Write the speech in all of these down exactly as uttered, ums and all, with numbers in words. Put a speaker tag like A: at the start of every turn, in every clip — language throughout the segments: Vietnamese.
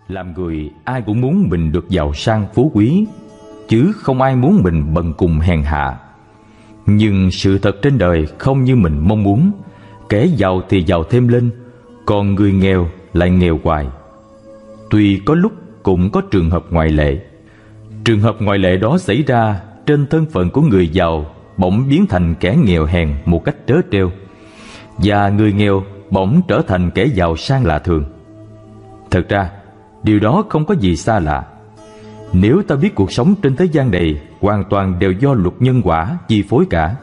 A: Làm người ai cũng muốn mình được giàu sang phú quý, chứ không ai muốn mình bần cùng hèn hạ. Nhưng sự thật trên đời không như mình mong muốn. Kẻ giàu thì giàu thêm lên, còn người nghèo lại nghèo hoài. Tuy có lúc cũng có trường hợp ngoại lệ. Trường hợp ngoại lệ đó xảy ra trên thân phận của người giàu bỗng biến thành kẻ nghèo hèn một cách trớ trêu, và người nghèo bỗng trở thành kẻ giàu sang lạ thường. Thật ra, điều đó không có gì xa lạ. Nếu ta biết cuộc sống trên thế gian này hoàn toàn đều do luật nhân quả chi phối cả.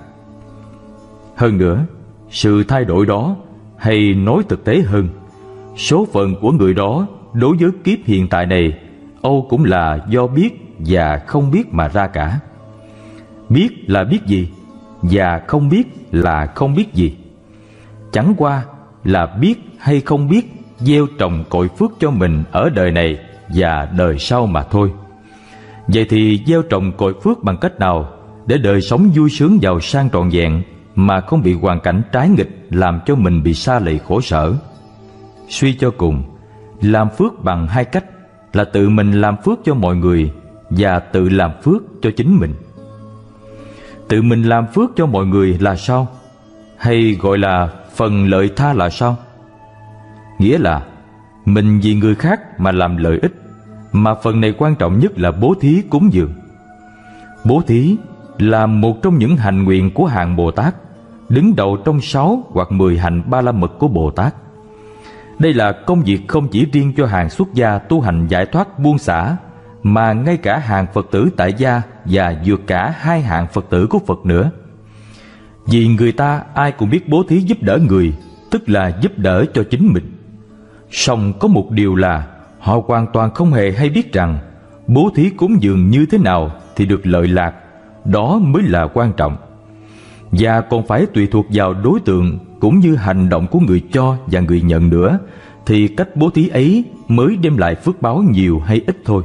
A: Hơn nữa, sự thay đổi đó, hay nói thực tế hơn, số phận của người đó đối với kiếp hiện tại này âu cũng là do biết và không biết mà ra cả. Biết là biết gì, và không biết là không biết gì. Chẳng qua là biết hay không biết gieo trồng cội phước cho mình ở đời này và đời sau mà thôi. Vậy thì gieo trồng cội phước bằng cách nào để đời sống vui sướng giàu sang trọn vẹn, mà không bị hoàn cảnh trái nghịch làm cho mình bị sa lầy khổ sở? Suy cho cùng, làm phước bằng hai cách là tự mình làm phước cho mọi người và tự làm phước cho chính mình. Tự mình làm phước cho mọi người là sao? Hay gọi là phần lợi tha là sao? Nghĩa là mình vì người khác mà làm lợi ích, mà phần này quan trọng nhất là bố thí cúng dường. Bố thí là một trong những hành nguyện của hàng Bồ Tát, đứng đầu trong sáu hoặc mười hành ba la mật của Bồ Tát. Đây là công việc không chỉ riêng cho hàng xuất gia tu hành giải thoát buông xả, mà ngay cả hàng Phật tử tại gia và vượt cả hai hạng Phật tử của Phật nữa. Vì người ta ai cũng biết bố thí giúp đỡ người, tức là giúp đỡ cho chính mình. Song có một điều là họ hoàn toàn không hề hay biết rằng bố thí cúng dường như thế nào thì được lợi lạc, đó mới là quan trọng. Và còn phải tùy thuộc vào đối tượng cũng như hành động của người cho và người nhận nữa, thì cách bố thí ấy mới đem lại phước báo nhiều hay ít thôi.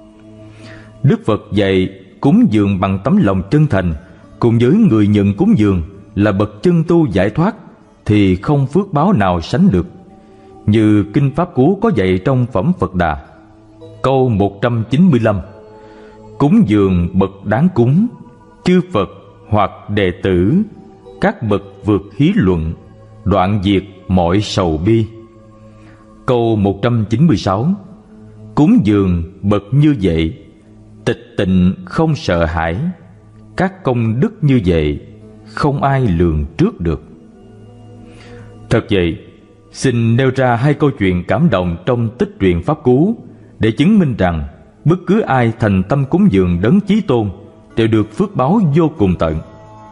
A: Đức Phật dạy cúng dường bằng tấm lòng chân thành, cùng với người nhận cúng dường là bậc chân tu giải thoát, thì không phước báo nào sánh được. Như Kinh Pháp Cú có dạy trong Phẩm Phật Đà, câu một trăm chín mươi lăm: cúng dường bậc đáng cúng, chư Phật hoặc đệ tử, các bậc vượt hí luận, đoạn diệt mọi sầu bi. Câu một trăm chín mươi sáu: cúng dường bậc như vậy, tịch tịnh không sợ hãi, các công đức như vậy không ai lường trước được. Thật vậy, xin nêu ra hai câu chuyện cảm động trong tích truyện Pháp Cú để chứng minh rằng bất cứ ai thành tâm cúng dường Đấng Chí Tôn đều được phước báo vô cùng tận.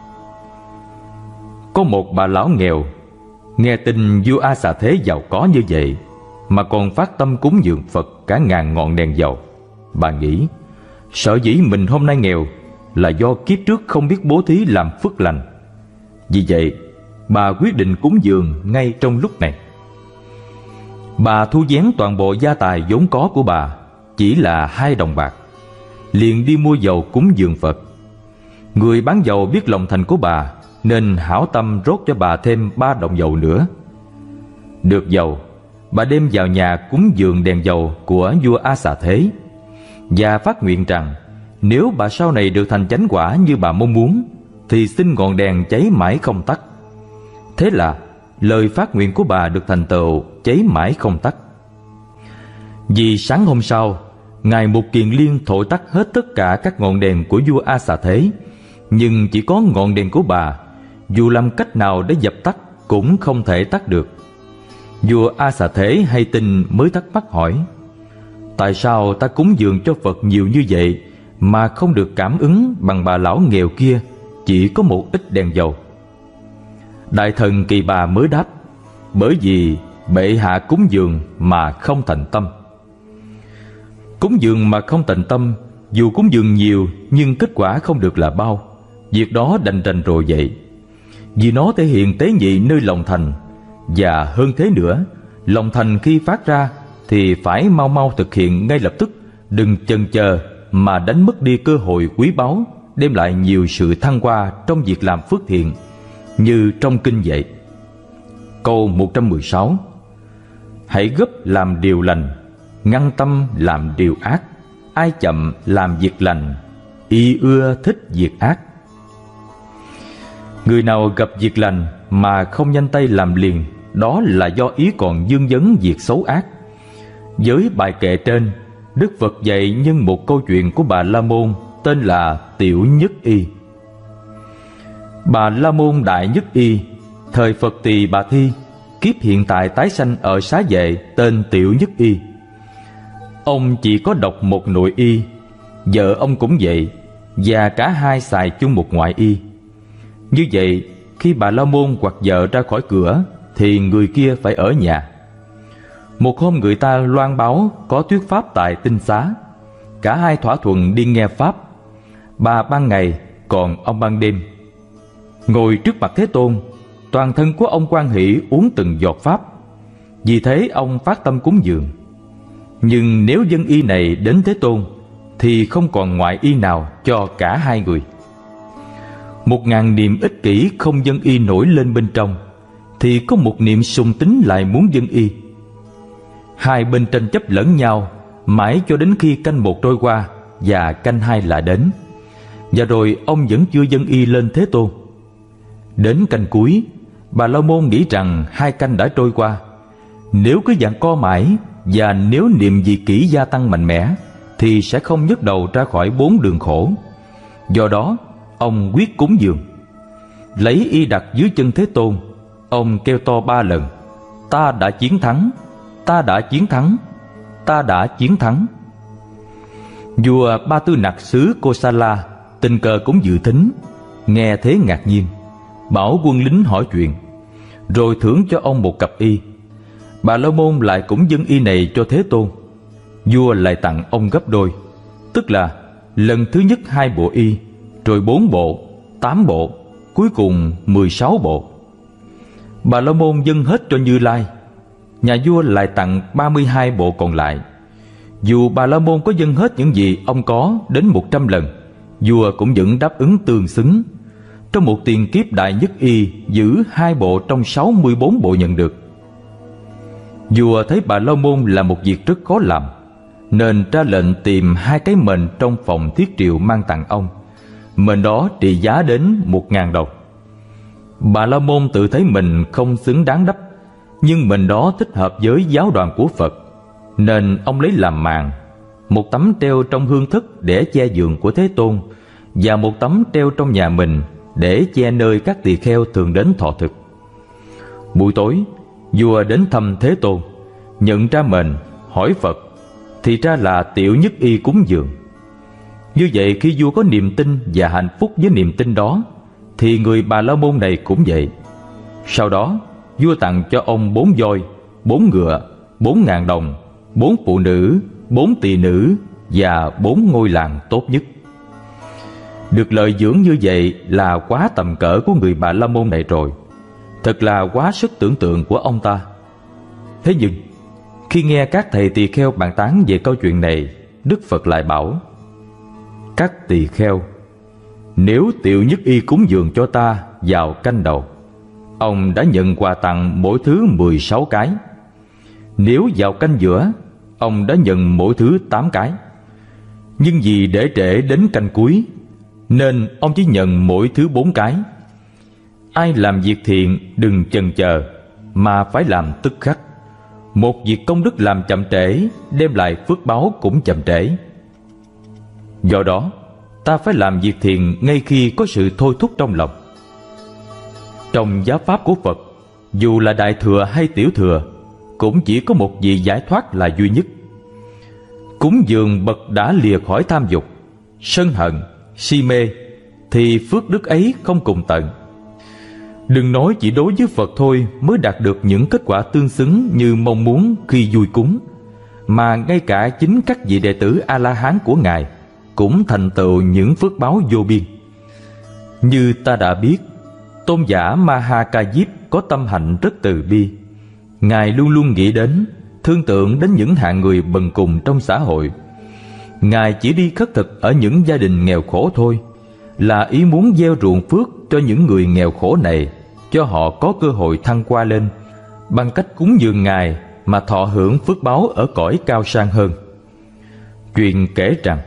A: Có một bà lão nghèo nghe tin vua A Xà Thế giàu có như vậy mà còn phát tâm cúng dường Phật cả ngàn ngọn đèn dầu. Bà nghĩ sở dĩ mình hôm nay nghèo là do kiếp trước không biết bố thí làm phước lành. Vì vậy bà quyết định cúng dường ngay trong lúc này. Bà thu vén toàn bộ gia tài vốn có của bà, chỉ là hai đồng bạc, liền đi mua dầu cúng dường Phật. Người bán dầu biết lòng thành của bà, nên hảo tâm rót cho bà thêm ba đồng dầu nữa. Được dầu, bà đem vào nhà cúng dường đèn dầu của vua A Xà Thế, và phát nguyện rằng nếu bà sau này được thành chánh quả như bà mong muốn, thì xin ngọn đèn cháy mãi không tắt. Thế là lời phát nguyện của bà được thành tựu, cháy mãi không tắt. Vì sáng hôm sau, Ngài Mục Kiền Liên thổi tắt hết tất cả các ngọn đèn của vua A Xà Thế, nhưng chỉ có ngọn đèn của bà, dù làm cách nào để dập tắt cũng không thể tắt được. Vua A Xà Thế hay tin mới thắc mắc hỏi: tại sao ta cúng dường cho Phật nhiều như vậy mà không được cảm ứng bằng bà lão nghèo kia chỉ có một ít đèn dầu? Đại thần Kỳ Bà mới đáp: bởi vì bệ hạ cúng dường mà không thành tâm. Cúng dường mà không thành tâm, dù cúng dường nhiều nhưng kết quả không được là bao, việc đó đành đành rồi vậy. Vì nó thể hiện tế nhị nơi lòng thành, và hơn thế nữa, lòng thành khi phát ra thì phải mau mau thực hiện ngay lập tức, đừng chần chờ mà đánh mất đi cơ hội quý báu, đem lại nhiều sự thăng hoa trong việc làm phước thiện, như trong kinh dạy. Câu một trăm mười sáu: hãy gấp làm điều lành, ngăn tâm làm điều ác, ai chậm làm việc lành, y ưa thích việc ác. Người nào gặp việc lành mà không nhanh tay làm liền, đó là do ý còn vương vấn việc xấu ác. Với bài kệ trên, Đức Phật dạy nhân một câu chuyện của Bà La Môn tên là Tiểu Nhất Y. Bà La Môn Đại Nhất Y, thời Phật Tỳ Bà Thi, kiếp hiện tại tái sanh ở Xá Vệ tên Tiểu Nhất Y. Ông chỉ có độc một nội y, vợ ông cũng vậy, và cả hai xài chung một ngoại y. Như vậy, khi Bà La Môn hoặc vợ ra khỏi cửa thì người kia phải ở nhà. Một hôm người ta loan báo có thuyết pháp tại Tinh Xá. Cả hai thỏa thuận đi nghe pháp. Bà ban ngày, còn ông ban đêm. Ngồi trước mặt Thế Tôn, toàn thân của ông hoan hỷ uống từng giọt pháp. Vì thế ông phát tâm cúng dường. Nhưng nếu dân y này đến Thế Tôn thì không còn ngoại y nào cho cả hai người. Một ngàn niệm ích kỷ không dân y nổi lên bên trong, thì có một niệm sùng tín lại muốn dân y. Hai bên tranh chấp lẫn nhau mãi cho đến khi canh một trôi qua và canh hai lại đến. Và rồi ông vẫn chưa dân y lên Thế Tôn. Đến canh cuối, Bà La Môn nghĩ rằng hai canh đã trôi qua. Nếu cứ giằng co mãi, và nếu niệm vị kỷ gia tăng mạnh mẽ, thì sẽ không nhấc đầu ra khỏi bốn đường khổ. Do đó ông quyết cúng dường. Lấy y đặt dưới chân Thế Tôn, ông kêu to ba lần: Ta đã chiến thắng, ta đã chiến thắng, ta đã chiến thắng. Vua Ba Tư Nặc xứ Kosala tình cờ cũng dự thính, nghe thế ngạc nhiên, bảo quân lính hỏi chuyện, rồi thưởng cho ông một cặp y. Bà La Môn lại cũng dâng y này cho Thế Tôn. Vua lại tặng ông gấp đôi, tức là lần thứ nhất hai bộ y, rồi bốn bộ, tám bộ, cuối cùng mười sáu bộ. Bà La Môn dâng hết cho Như Lai. Nhà vua lại tặng ba mươi hai bộ còn lại. Dù Bà La Môn có dâng hết những gì ông có đến một trăm lần, vua cũng vẫn đáp ứng tương xứng. Trong một tiền kiếp Đại Nhất Y giữ hai bộ trong sáu mươi bốn bộ nhận được. Vua thấy Bà La Môn là một việc rất khó làm, nên ra lệnh tìm hai cái mền trong phòng thiết triệu mang tặng ông. Mền đó trị giá đến một ngàn đồng. Bà La Môn tự thấy mình không xứng đáng đắp, nhưng mền đó thích hợp với giáo đoàn của Phật, nên ông lấy làm màn, một tấm treo trong hương thức để che giường của Thế Tôn, và một tấm treo trong nhà mình để che nơi các tỳ kheo thường đến thọ thực. Buổi tối, vua đến thăm Thế Tôn, nhận ra mền, hỏi Phật, thì ra là Tiểu Nhất Y cúng dường. Như vậy, khi vua có niềm tin và hạnh phúc với niềm tin đó, thì người Bà La Môn này cũng vậy. Sau đó, vua tặng cho ông bốn voi, bốn ngựa, bốn ngàn đồng, bốn phụ nữ, bốn tỳ nữ và bốn ngôi làng tốt nhất. Được lợi dưỡng như vậy là quá tầm cỡ của người Bà La Môn này rồi. Thật là quá sức tưởng tượng của ông ta. Thế nhưng, khi nghe các thầy tỳ kheo bàn tán về câu chuyện này, Đức Phật lại bảo: Các tỳ kheo, nếu Tiểu Nhất Y cúng dường cho ta vào canh đầu, ông đã nhận quà tặng mỗi thứ mười sáu cái. Nếu vào canh giữa, ông đã nhận mỗi thứ tám cái. Nhưng vì để trễ đến canh cuối, nên ông chỉ nhận mỗi thứ bốn cái. Ai làm việc thiện đừng chần chờ, mà phải làm tức khắc. Một việc công đức làm chậm trễ, đem lại phước báo cũng chậm trễ. Do đó, ta phải làm việc thiện ngay khi có sự thôi thúc trong lòng. Trong giáo pháp của Phật, dù là đại thừa hay tiểu thừa, cũng chỉ có một vị giải thoát là duy nhất. Cúng dường bậc đã lìa khỏi tham dục, sân hận, si mê, thì phước đức ấy không cùng tận. Đừng nói chỉ đối với Phật thôi mới đạt được những kết quả tương xứng như mong muốn khi vui cúng, mà ngay cả chính các vị đệ tử A-la-hán của Ngài cũng thành tựu những phước báo vô biên. Như ta đã biết, tôn giả Ma-ha Ca Diếp có tâm hạnh rất từ bi. Ngài luôn luôn nghĩ đến, thương tượng đến những hạng người bần cùng trong xã hội. Ngài chỉ đi khất thực ở những gia đình nghèo khổ thôi, là ý muốn gieo ruộng phước cho những người nghèo khổ này, cho họ có cơ hội thăng qua lên. Bằng cách cúng dường Ngài mà thọ hưởng phước báo ở cõi cao sang hơn. Chuyện kể rằng,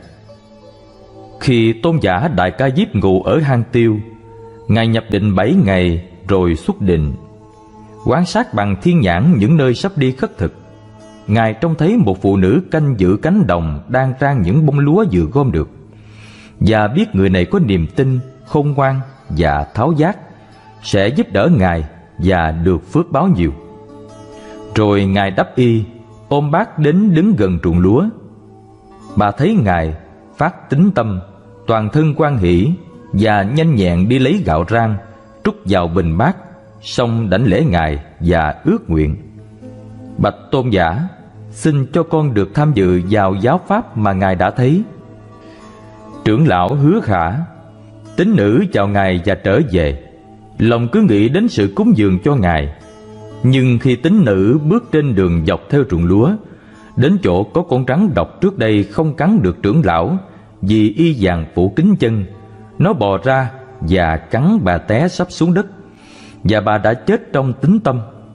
A: khi tôn giả Đại Ca Diếp ngụ ở hang Tiêu, Ngài nhập định bảy ngày rồi xuất định, quan sát bằng thiên nhãn những nơi sắp đi khất thực. Ngài trông thấy một phụ nữ canh giữ cánh đồng đang rang những bông lúa vừa gom được, và biết người này có niềm tin, khôn ngoan và tháo giác, sẽ giúp đỡ Ngài và được phước báo nhiều. Rồi Ngài đắp y, ôm bát đến đứng gần ruộng lúa. Bà thấy Ngài, phát tín tâm, toàn thân hoan hỷ, và nhanh nhẹn đi lấy gạo rang, trút vào bình bát, xong đảnh lễ Ngài và ước nguyện: Bạch tôn giả, xin cho con được tham dự vào giáo pháp mà Ngài đã thấy. Trưởng lão hứa khả. Tín nữ chào Ngài và trở về, lòng cứ nghĩ đến sự cúng dường cho Ngài. Nhưng khi tín nữ bước trên đường dọc theo ruộng lúa, đến chỗ có con rắn độc trước đây không cắn được trưởng lão vì y vàng phủ kín chân, nó bò ra và cắn bà té sắp xuống đất, và bà đã chết trong tín tâm.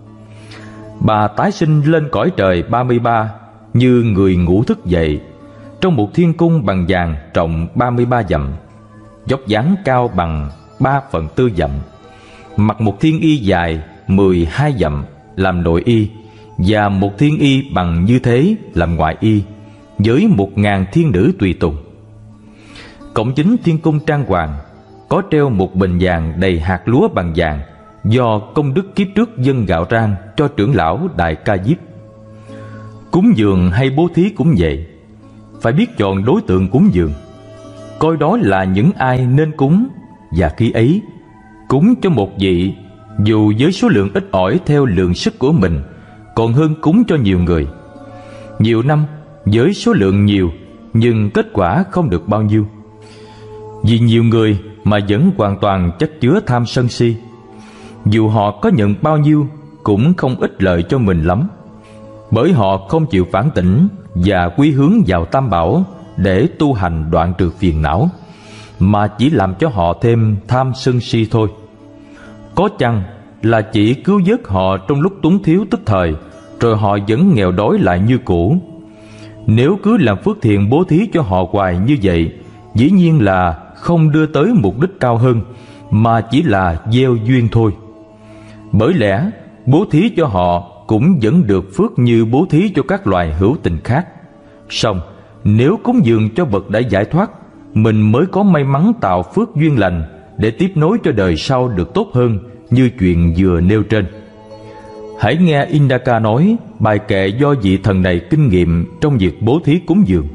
A: Bà tái sinh lên cõi trời ba mươi ba như người ngủ thức dậy, trong một thiên cung bằng vàng rộng ba mươi ba dặm, dốc dáng cao bằng ba phần tư dặm, mặc một thiên y dài mười hai dặm làm nội y, và một thiên y bằng như thế làm ngoại y, với một ngàn thiên nữ tùy tùng. Cổng chính thiên cung trang hoàng có treo một bình vàng đầy hạt lúa bằng vàng, do công đức kiếp trước dâng gạo rang cho trưởng lão Đại Ca Diếp. Cúng dường hay bố thí cũng vậy, phải biết chọn đối tượng cúng dường, coi đó là những ai nên cúng, và khi ấy cúng cho một vị, dù với số lượng ít ỏi theo lượng sức của mình, còn hơn cúng cho nhiều người. Nhiều năm với số lượng nhiều, nhưng kết quả không được bao nhiêu, vì nhiều người mà vẫn hoàn toàn chất chứa tham sân si. Dù họ có nhận bao nhiêu cũng không ích lợi cho mình lắm, bởi họ không chịu phản tỉnh và quy hướng vào Tam Bảo để tu hành đoạn trừ phiền não, mà chỉ làm cho họ thêm tham sân si thôi. Có chăng là chỉ cứu vớt họ trong lúc túng thiếu tức thời, rồi họ vẫn nghèo đói lại như cũ. Nếu cứ làm phước thiện bố thí cho họ hoài như vậy, dĩ nhiên là không đưa tới mục đích cao hơn, mà chỉ là gieo duyên thôi. Bởi lẽ bố thí cho họ cũng vẫn được phước như bố thí cho các loài hữu tình khác. Song nếu cúng dường cho bậc đã giải thoát, mình mới có may mắn tạo phước duyên lành để tiếp nối cho đời sau được tốt hơn, như chuyện vừa nêu trên. Hãy nghe Indaka nói bài kệ do vị thần này kinh nghiệm trong việc bố thí cúng dường.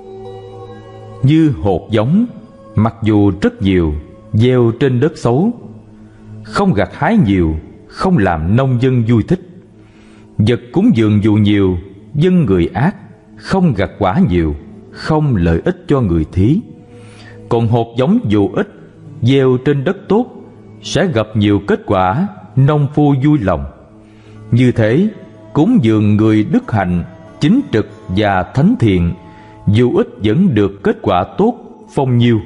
A: Như hột giống, mặc dù rất nhiều, gieo trên đất xấu, không gặt hái nhiều, không làm nông dân vui thích. Vật cúng dường dù nhiều, dân người ác, không gặt quả nhiều, không lợi ích cho người thí. Còn hột giống dù ít, gieo trên đất tốt, sẽ gặp nhiều kết quả, nông phu vui lòng. Như thế, cúng dường người đức hạnh, chính trực và thánh thiện, dù ít vẫn được kết quả tốt, phong nhiêu.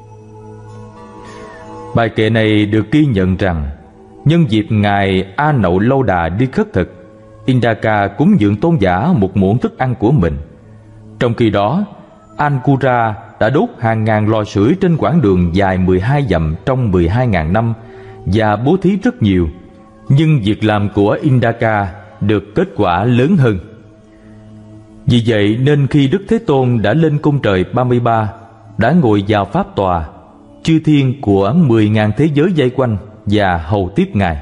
A: Bài kệ này được ghi nhận rằng, nhân dịp Ngài A Nậu Lâu Đà đi khất thực, Indaka cúng dường tôn giả một muỗng thức ăn của mình. Trong khi đó, Ankura đã đốt hàng ngàn lò sưởi trên quãng đường dài mười hai dặm trong mười hai ngàn năm và bố thí rất nhiều, nhưng việc làm của Indaka được kết quả lớn hơn. Vì vậy nên khi Đức Thế Tôn đã lên cung trời ba mươi ba, đã ngồi vào pháp tòa, chư thiên của mười ngàn thế giới vây quanh và hầu tiếp Ngài.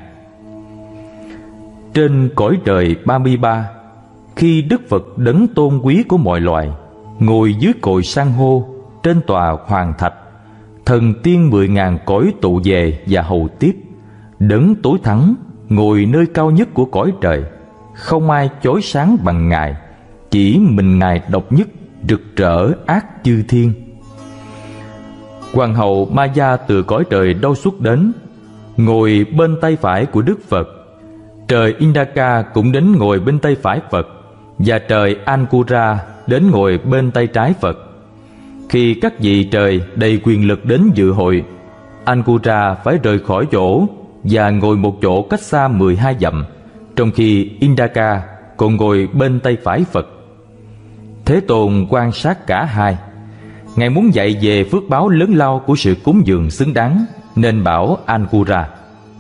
A: Trên cõi trời ba mươi ba, khi Đức Phật đấng tôn quý của mọi loài ngồi dưới cội san hô trên tòa hoàng thạch, thần tiên mười ngàn cõi tụ về và hầu tiếp. Đấng tối thắng ngồi nơi cao nhất của cõi trời, không ai chói sáng bằng Ngài, chỉ mình Ngài độc nhất rực rỡ ác chư thiên. Hoàng hậu Maya từ cõi trời đâu xuất đến, ngồi bên tay phải của Đức Phật. Trời Indaka cũng đến ngồi bên tay phải Phật, và trời Ankura đến ngồi bên tay trái Phật. Khi các vị trời đầy quyền lực đến dự hội, Ankura phải rời khỏi chỗ và ngồi một chỗ cách xa mười hai dặm, trong khi Indaka còn ngồi bên tay phải Phật. Thế Tôn quan sát cả hai. Ngài muốn dạy về phước báo lớn lao của sự cúng dường xứng đáng, nên bảo Ankura: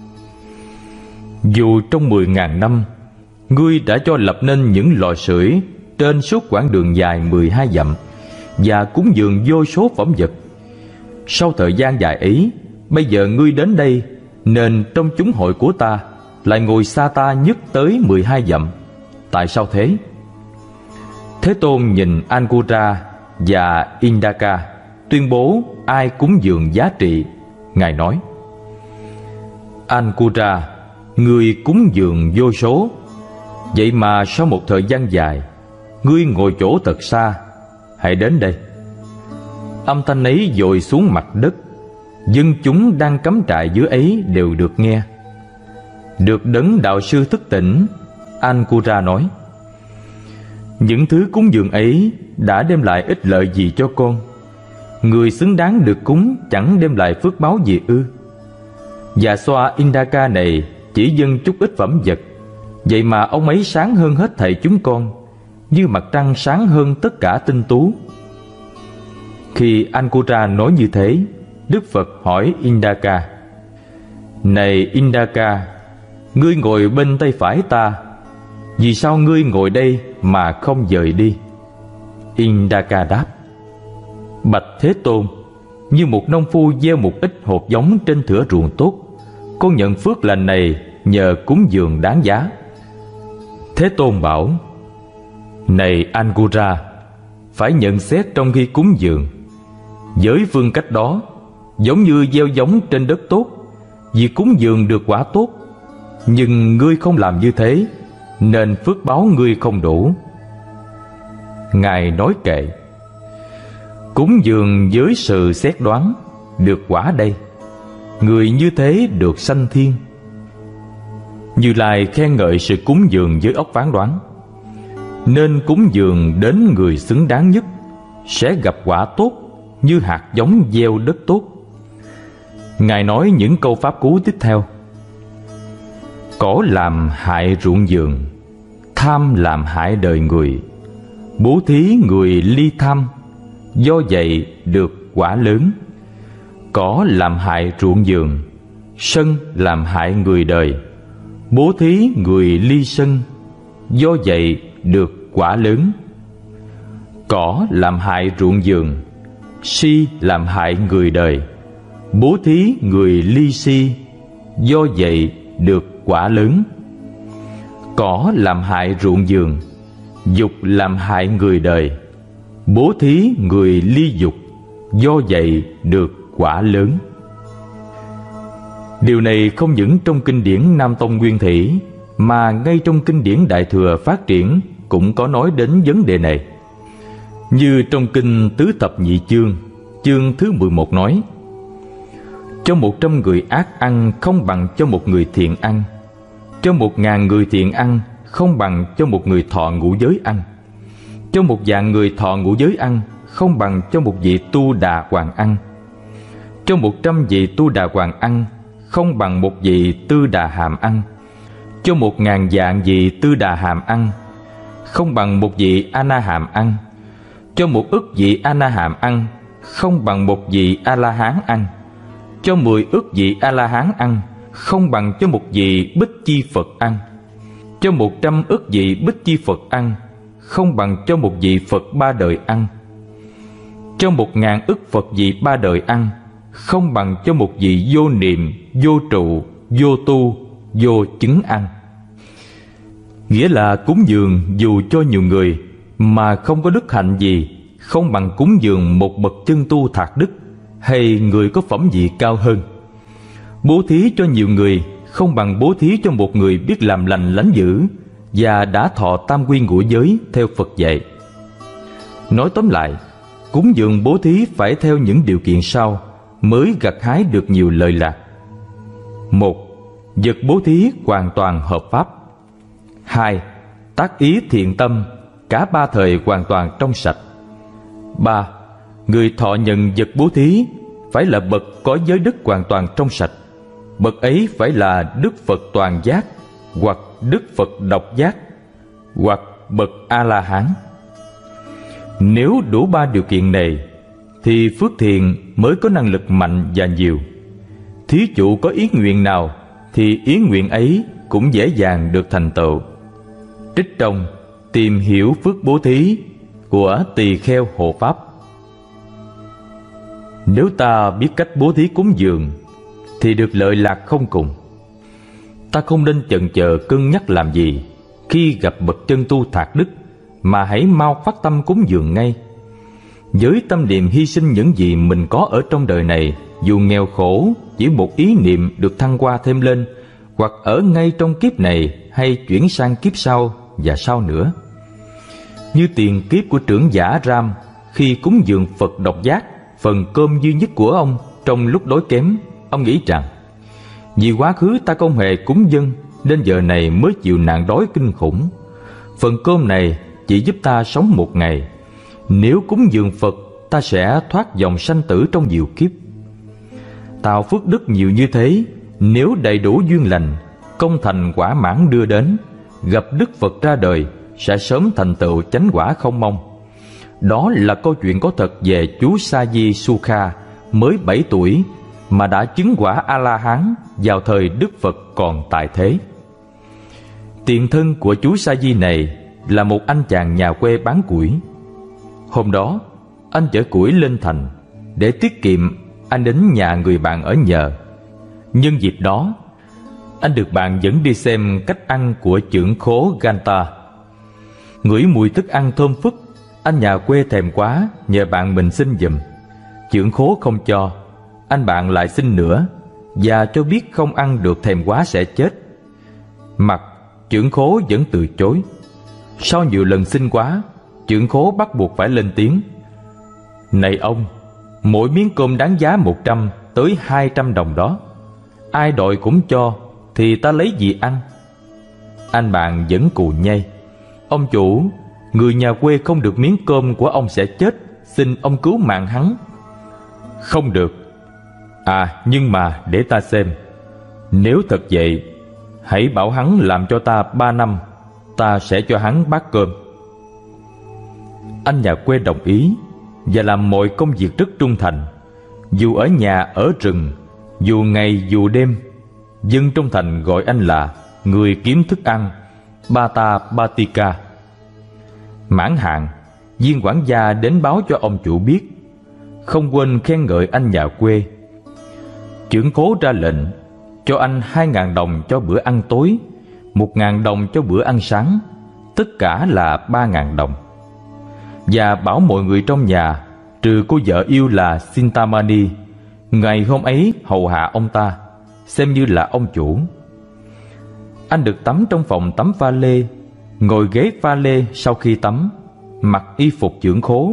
A: dù trong mười ngàn năm, ngươi đã cho lập nên những lò sưởi trên suốt quãng đường dài mười hai dặm và cúng dường vô số phẩm vật. Sau thời gian dài ấy, bây giờ ngươi đến đây, nên trong chúng hội của ta lại ngồi xa ta nhất tới mười hai dặm. Tại sao thế? Thế Tôn nhìn Ankura và Indaka, tuyên bố ai cúng dường giá trị. Ngài nói: Ankura, ngươi cúng dường vô số, vậy mà sau một thời gian dài, ngươi ngồi chỗ thật xa. Hãy đến đây. Âm thanh ấy dội xuống mặt đất. Dân chúng đang cắm trại dưới ấy đều được nghe. Được đấng đạo sư thức tỉnh, Ankura nói: những thứ cúng dường ấy đã đem lại ích lợi gì cho con? Người xứng đáng được cúng chẳng đem lại phước báo gì ư? Và xoa Indaka này chỉ dâng chút ít phẩm vật, vậy mà ông ấy sáng hơn hết thảy chúng con, như mặt trăng sáng hơn tất cả tinh tú. Khi Ankura nói như thế, Đức Phật hỏi Indaka: này Indaka, ngươi ngồi bên tay phải ta, vì sao ngươi ngồi đây mà không dời đi? Indaka đáp: bạch Thế Tôn, như một nông phu gieo một ít hột giống trên thửa ruộng tốt, con nhận phước lành này nhờ cúng dường đáng giá. Thế Tôn bảo: này Ankura, phải nhận xét trong khi cúng dường. Với phương cách đó, giống như gieo giống trên đất tốt, vì cúng dường được quả tốt. Nhưng ngươi không làm như thế, nên phước báo ngươi không đủ. Ngài nói kệ: cúng dường với sự xét đoán, được quả đây. Người như thế được sanh thiên. Như Lai khen ngợi sự cúng dường với óc phán đoán. Nên cúng dường đến người xứng đáng nhất, sẽ gặp quả tốt như hạt giống gieo đất tốt. Ngài nói những câu pháp cú tiếp theo: cỏ làm hại ruộng vườn, tham làm hại đời người, bố thí người ly tham, do vậy được quả lớn. Cỏ làm hại ruộng vườn, sân làm hại người đời, bố thí người ly sân, do vậy được quả lớn. Cỏ làm hại ruộng vườn, si làm hại người đời, bố thí người ly si, do vậy được quả lớn. Cỏ làm hại ruộng vườn, dục làm hại người đời, bố thí người ly dục, do vậy được quả lớn. Điều này không những trong kinh điển Nam Tông Nguyên Thủy, mà ngay trong kinh điển Đại Thừa Phát Triển cũng có nói đến vấn đề này. Như trong kinh Tứ Thập Nhị Chương, chương thứ mười một nói: cho một trăm người ác ăn không bằng cho một người thiện ăn, cho một ngàn người thiện ăn không bằng cho một người thọ ngũ giới ăn, cho một vạn người thọ ngũ giới ăn không bằng cho một vị tu đà hoàng ăn, cho một trăm vị tu đà hoàng ăn không bằng một vị tư đà hàm ăn, cho một ngàn vạn vị tư đà hàm ăn không bằng một vị a na hàm ăn, cho một ức vị a na hàm ăn không bằng một vị a la hán ăn, cho mười ức vị a la hán ăn không bằng cho một vị bích chi Phật ăn, cho một trăm ức vị bích chi Phật ăn không bằng cho một vị Phật ba đời ăn, cho một ngàn ức Phật vị ba đời ăn không bằng cho một vị vô niệm, vô trụ, vô tu, vô chứng ăn. Nghĩa là cúng dường dù cho nhiều người mà không có đức hạnh gì, không bằng cúng dường một bậc chân tu thạc đức hay người có phẩm vị cao hơn. Bố thí cho nhiều người không bằng bố thí cho một người biết làm lành lánh dữ và đã thọ tam quy ngũ giới theo Phật dạy. Nói tóm lại, cúng dường bố thí phải theo những điều kiện sau mới gặt hái được nhiều lợi lạc. Một, vật bố thí hoàn toàn hợp pháp. Hai, tác ý thiện tâm, cả ba thời hoàn toàn trong sạch. Ba, người thọ nhận vật bố thí phải là bậc có giới đức hoàn toàn trong sạch. Bậc ấy phải là Đức Phật toàn giác hoặc Đức Phật độc giác, hoặc bậc A-la-hán. Nếu đủ ba điều kiện này thì phước thiện mới có năng lực mạnh và nhiều. Thí chủ có ý nguyện nào thì ý nguyện ấy cũng dễ dàng được thành tựu. Trích trong Tìm hiểu phước bố thí của Tỳ Kheo Hộ Pháp. Nếu ta biết cách bố thí cúng dường thì được lợi lạc không cùng. Ta không nên chần chờ cân nhắc làm gì khi gặp bậc chân tu thạc đức, mà hãy mau phát tâm cúng dường ngay. Với tâm niệm hy sinh những gì mình có ở trong đời này, dù nghèo khổ, chỉ một ý niệm được thăng hoa thêm lên, hoặc ở ngay trong kiếp này hay chuyển sang kiếp sau và sau nữa. Như tiền kiếp của trưởng giả Ram khi cúng dường Phật Độc Giác, phần cơm duy nhất của ông trong lúc đói kém, ông nghĩ rằng vì quá khứ ta không hề cúng dâng nên giờ này mới chịu nạn đói kinh khủng. Phần cơm này chỉ giúp ta sống một ngày. Nếu cúng dường Phật, ta sẽ thoát dòng sanh tử trong nhiều kiếp. Tạo phước đức nhiều như thế, nếu đầy đủ duyên lành, công thành quả mãn đưa đến, gặp Đức Phật ra đời, sẽ sớm thành tựu chánh quả không mong. Đó là câu chuyện có thật về chú Sa Di Sukha, mới bảy tuổi mà đã chứng quả A-la-hán vào thời Đức Phật còn tại thế. Tiền thân của chú Sa Di này là một anh chàng nhà quê bán củi. Hôm đó, anh chở củi lên thành. Để tiết kiệm, anh đến nhà người bạn ở nhờ. Nhân dịp đó, anh được bạn dẫn đi xem cách ăn của chưởng khố Ganta. Ngửi mùi thức ăn thơm phức, anh nhà quê thèm quá, nhờ bạn mình xin giùm. Chưởng khố không cho, anh bạn lại xin nữa, và cho biết không ăn được thèm quá sẽ chết. Mặc chưởng khố vẫn từ chối. Sau nhiều lần xin quá, chưởng khố bắt buộc phải lên tiếng: "Này ông, mỗi miếng cơm đáng giá một trăm tới hai trăm đồng đó. Ai đòi cũng cho, thì ta lấy gì ăn?" Anh bạn vẫn cù nhây: "Ông chủ, người nhà quê không được miếng cơm của ông sẽ chết, xin ông cứu mạng hắn." "Không được." "À, nhưng mà để ta xem. Nếu thật vậy, hãy bảo hắn làm cho ta ba năm, ta sẽ cho hắn bát cơm." Anh nhà quê đồng ý và làm mọi công việc rất trung thành. Dù ở nhà ở rừng, dù ngày dù đêm, dân trong thành gọi anh là người kiếm thức ăn, Bata Batika. Mãn hạn, viên quản gia đến báo cho ông chủ biết, không quên khen ngợi anh nhà quê. Chưởng khố ra lệnh cho anh hai ngàn đồng cho bữa ăn tối, một ngàn đồng cho bữa ăn sáng, tất cả là ba ngàn đồng. Và bảo mọi người trong nhà, trừ cô vợ yêu là Sintamani, ngày hôm ấy hầu hạ ông ta, xem như là ông chủ. Anh được tắm trong phòng tắm pha lê, ngồi ghế pha lê sau khi tắm, mặc y phục chưởng khố.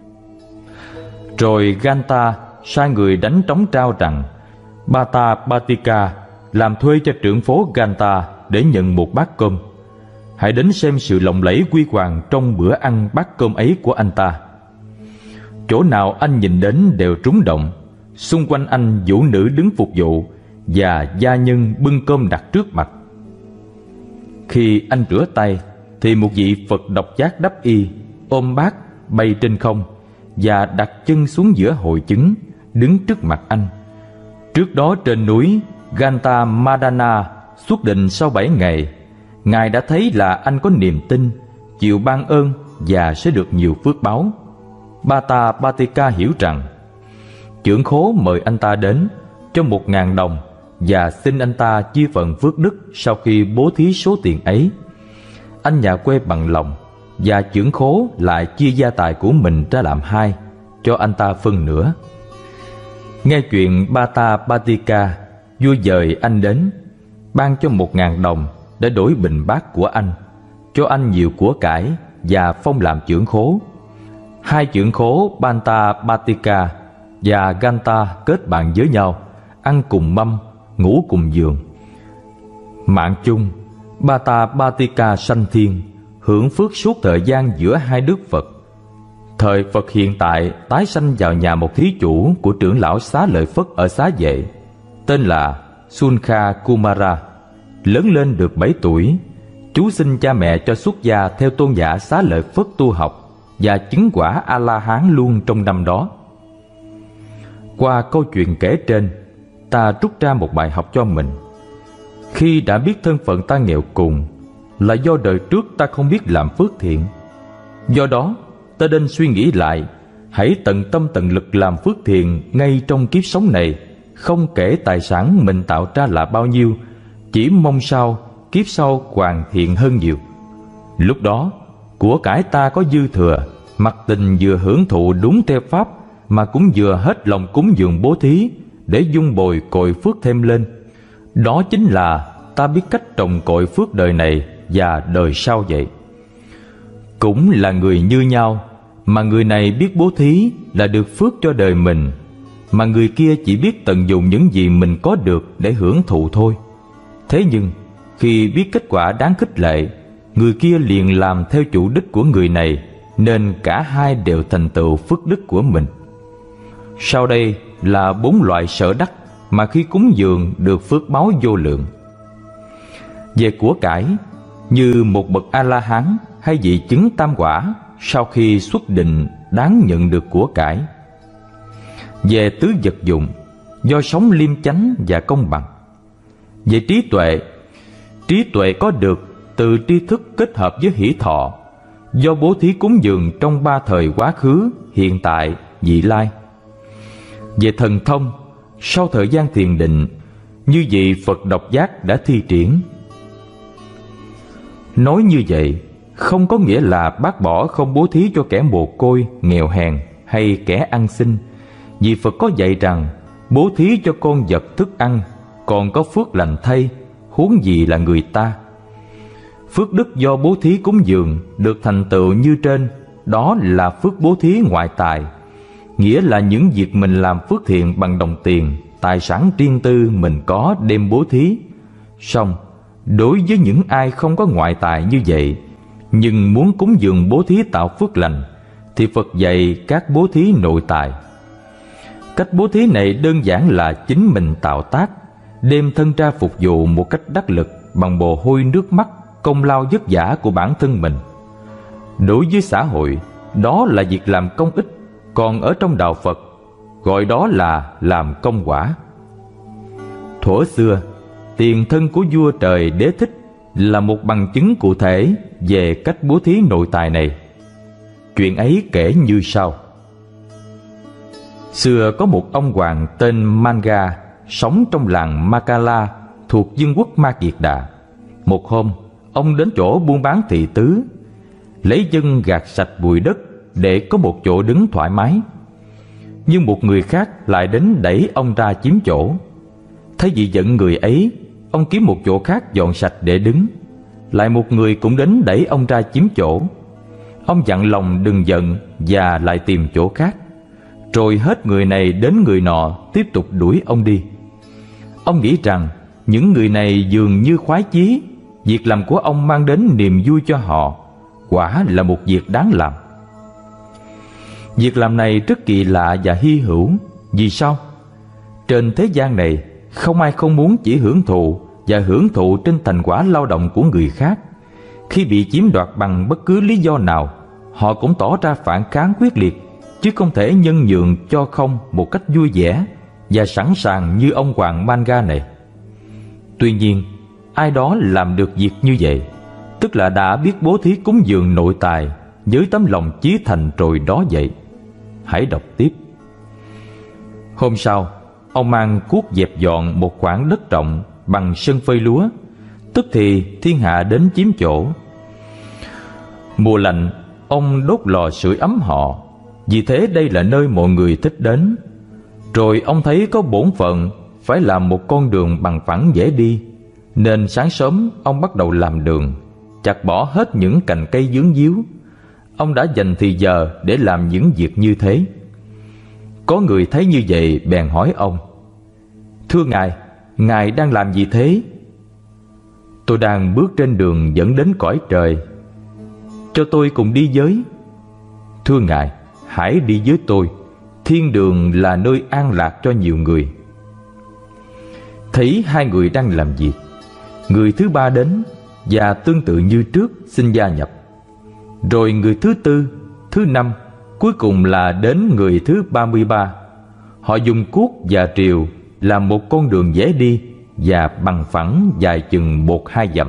A: Rồi Ganta sai người đánh trống trao rằng Bata Batika làm thuê cho trưởng phố Ganta để nhận một bát cơm. Hãy đến xem sự lộng lẫy huy hoàng trong bữa ăn bát cơm ấy của anh ta. Chỗ nào anh nhìn đến đều trúng động. Xung quanh anh vũ nữ đứng phục vụ, và gia nhân bưng cơm đặt trước mặt. Khi anh rửa tay thì một vị Phật Độc Giác đắp y, ôm bát bay trên không và đặt chân xuống giữa hội chứng, đứng trước mặt anh. Trước đó trên núi Ganta Madana xuất định sau bảy ngày, Ngài đã thấy là anh có niềm tin, chịu ban ơn và sẽ được nhiều phước báo. Bata Batika hiểu rằng chưởng khố mời anh ta đến cho một ngàn đồng và xin anh ta chia phần phước đức sau khi bố thí số tiền ấy. Anh nhà quê bằng lòng, và chưởng khố lại chia gia tài của mình ra làm hai, cho anh ta phân nửa. Nghe chuyện Bata Batika, vua dời anh đến, ban cho một ngàn đồng để đổi bình bát của anh, cho anh nhiều của cải và phong làm chưởng khố. Hai chưởng khố Banta Batika và Ganta kết bạn với nhau, ăn cùng mâm, ngủ cùng giường. Mạng chung, Bata Batika sanh thiên, hưởng phước suốt thời gian giữa hai đức Phật. Thời Phật hiện tại tái sanh vào nhà một thí chủ của trưởng lão Xá Lợi Phất ở Xá Vệ, tên là Sunkha Kumara. Lớn lên được bảy tuổi, Chú xin cha mẹ cho xuất gia theo tôn giả Xá Lợi Phất tu học và chứng quả A-la-hán luôn trong năm đó. Qua câu chuyện kể trên, ta rút ra một bài học cho mình. Khi đã biết thân phận ta nghèo cùng là do đời trước ta không biết làm phước thiện. Do đó, ta nên suy nghĩ lại, hãy tận tâm tận lực làm phước thiện ngay trong kiếp sống này, không kể tài sản mình tạo ra là bao nhiêu, chỉ mong sao kiếp sau hoàn thiện hơn nhiều. Lúc đó, của cải ta có dư thừa, mặc tình vừa hưởng thụ đúng theo pháp, mà cũng vừa hết lòng cúng dường bố thí để dung bồi cội phước thêm lên. Đó chính là ta biết cách trồng cội phước đời này và đời sau vậy. Cũng là người như nhau, mà người này biết bố thí là được phước cho đời mình, mà người kia chỉ biết tận dụng những gì mình có được để hưởng thụ thôi. Thế nhưng khi biết kết quả đáng khích lệ, người kia liền làm theo chủ đích của người này, nên cả hai đều thành tựu phước đức của mình. Sau đây là bốn loại sở đắc mà khi cúng dường được phước báo vô lượng. Về của cải, như một bậc A-la-hán hay vị chứng tam quả, sau khi xuất định đáng nhận được của cải. Về tứ vật dụng, do sống liêm chánh và công bằng. Về trí tuệ, trí tuệ có được từ tri thức kết hợp với hỷ thọ, do bố thí cúng dường trong ba thời quá khứ, hiện tại, vị lai. Về thần thông, sau thời gian thiền định, như vị Phật độc giác đã thi triển. Nói như vậy không có nghĩa là bác bỏ không bố thí cho kẻ mồ côi, nghèo hèn hay kẻ ăn xin, vì Phật có dạy rằng bố thí cho con vật thức ăn còn có phước lành thay, huống gì là người ta. Phước đức do bố thí cúng dường được thành tựu như trên, đó là phước bố thí ngoại tài, nghĩa là những việc mình làm phước thiện bằng đồng tiền, tài sản riêng tư mình có đem bố thí. Song đối với những ai không có ngoại tài như vậy, nhưng muốn cúng dường bố thí tạo phước lành, thì Phật dạy các bố thí nội tài. Cách bố thí này đơn giản là chính mình tạo tác, đem thân ra phục vụ một cách đắc lực bằng mồ hôi nước mắt, công lao vất vả của bản thân mình. Đối với xã hội, đó là việc làm công ích, còn ở trong đạo Phật, gọi đó là làm công quả. Thuở xưa, tiền thân của vua trời Đế Thích là một bằng chứng cụ thể về cách bố thí nội tài này. Chuyện ấy kể như sau. Xưa có một ông hoàng tên Manga sống trong làng Makala thuộc vương quốc Ma Kiệt Đà. Một hôm, ông đến chỗ buôn bán thị tứ, lấy chân gạt sạch bụi đất để có một chỗ đứng thoải mái. Nhưng một người khác lại đến đẩy ông ra chiếm chỗ. Thấy vì giận người ấy, ông kiếm một chỗ khác dọn sạch để đứng. Lại một người cũng đến đẩy ông ra chiếm chỗ. Ông dặn lòng đừng giận và lại tìm chỗ khác. Rồi hết người này đến người nọ tiếp tục đuổi ông đi. Ông nghĩ rằng những người này dường như khoái chí, việc làm của ông mang đến niềm vui cho họ, quả là một việc đáng làm. Việc làm này rất kỳ lạ và hy hữu. Vì sao? Trên thế gian này, không ai không muốn chỉ hưởng thụ và hưởng thụ trên thành quả lao động của người khác. Khi bị chiếm đoạt bằng bất cứ lý do nào, họ cũng tỏ ra phản kháng quyết liệt, chứ không thể nhân nhượng cho không một cách vui vẻ và sẵn sàng như ông hoàng Manga này. Tuy nhiên, ai đó làm được việc như vậy, tức là đã biết bố thí cúng dường nội tài với tấm lòng chí thành rồi đó vậy. Hãy đọc tiếp. Hôm sau, ông mang cuốc dẹp dọn một khoảng đất rộng bằng sân phơi lúa, tức thì thiên hạ đến chiếm chỗ. Mùa lạnh, ông đốt lò sưởi ấm họ, vì thế đây là nơi mọi người thích đến. Rồi ông thấy có bổn phận phải làm một con đường bằng phẳng dễ đi, nên sáng sớm ông bắt đầu làm đường, chặt bỏ hết những cành cây vướng víu. Ông đã dành thì giờ để làm những việc như thế. Có người thấy như vậy bèn hỏi ông: "Thưa ngài, ngài đang làm gì thế?" "Tôi đang bước trên đường dẫn đến cõi trời." "Cho tôi cùng đi với." "Thưa ngài, hãy đi với tôi. Thiên đường là nơi an lạc cho nhiều người." Thấy hai người đang làm việc, người thứ ba đến, và tương tự như trước xin gia nhập. Rồi người thứ tư, thứ năm, cuối cùng là đến người thứ ba mươi ba. Họ dùng cuốc và rìu làm một con đường dễ đi và bằng phẳng dài chừng một hai dặm.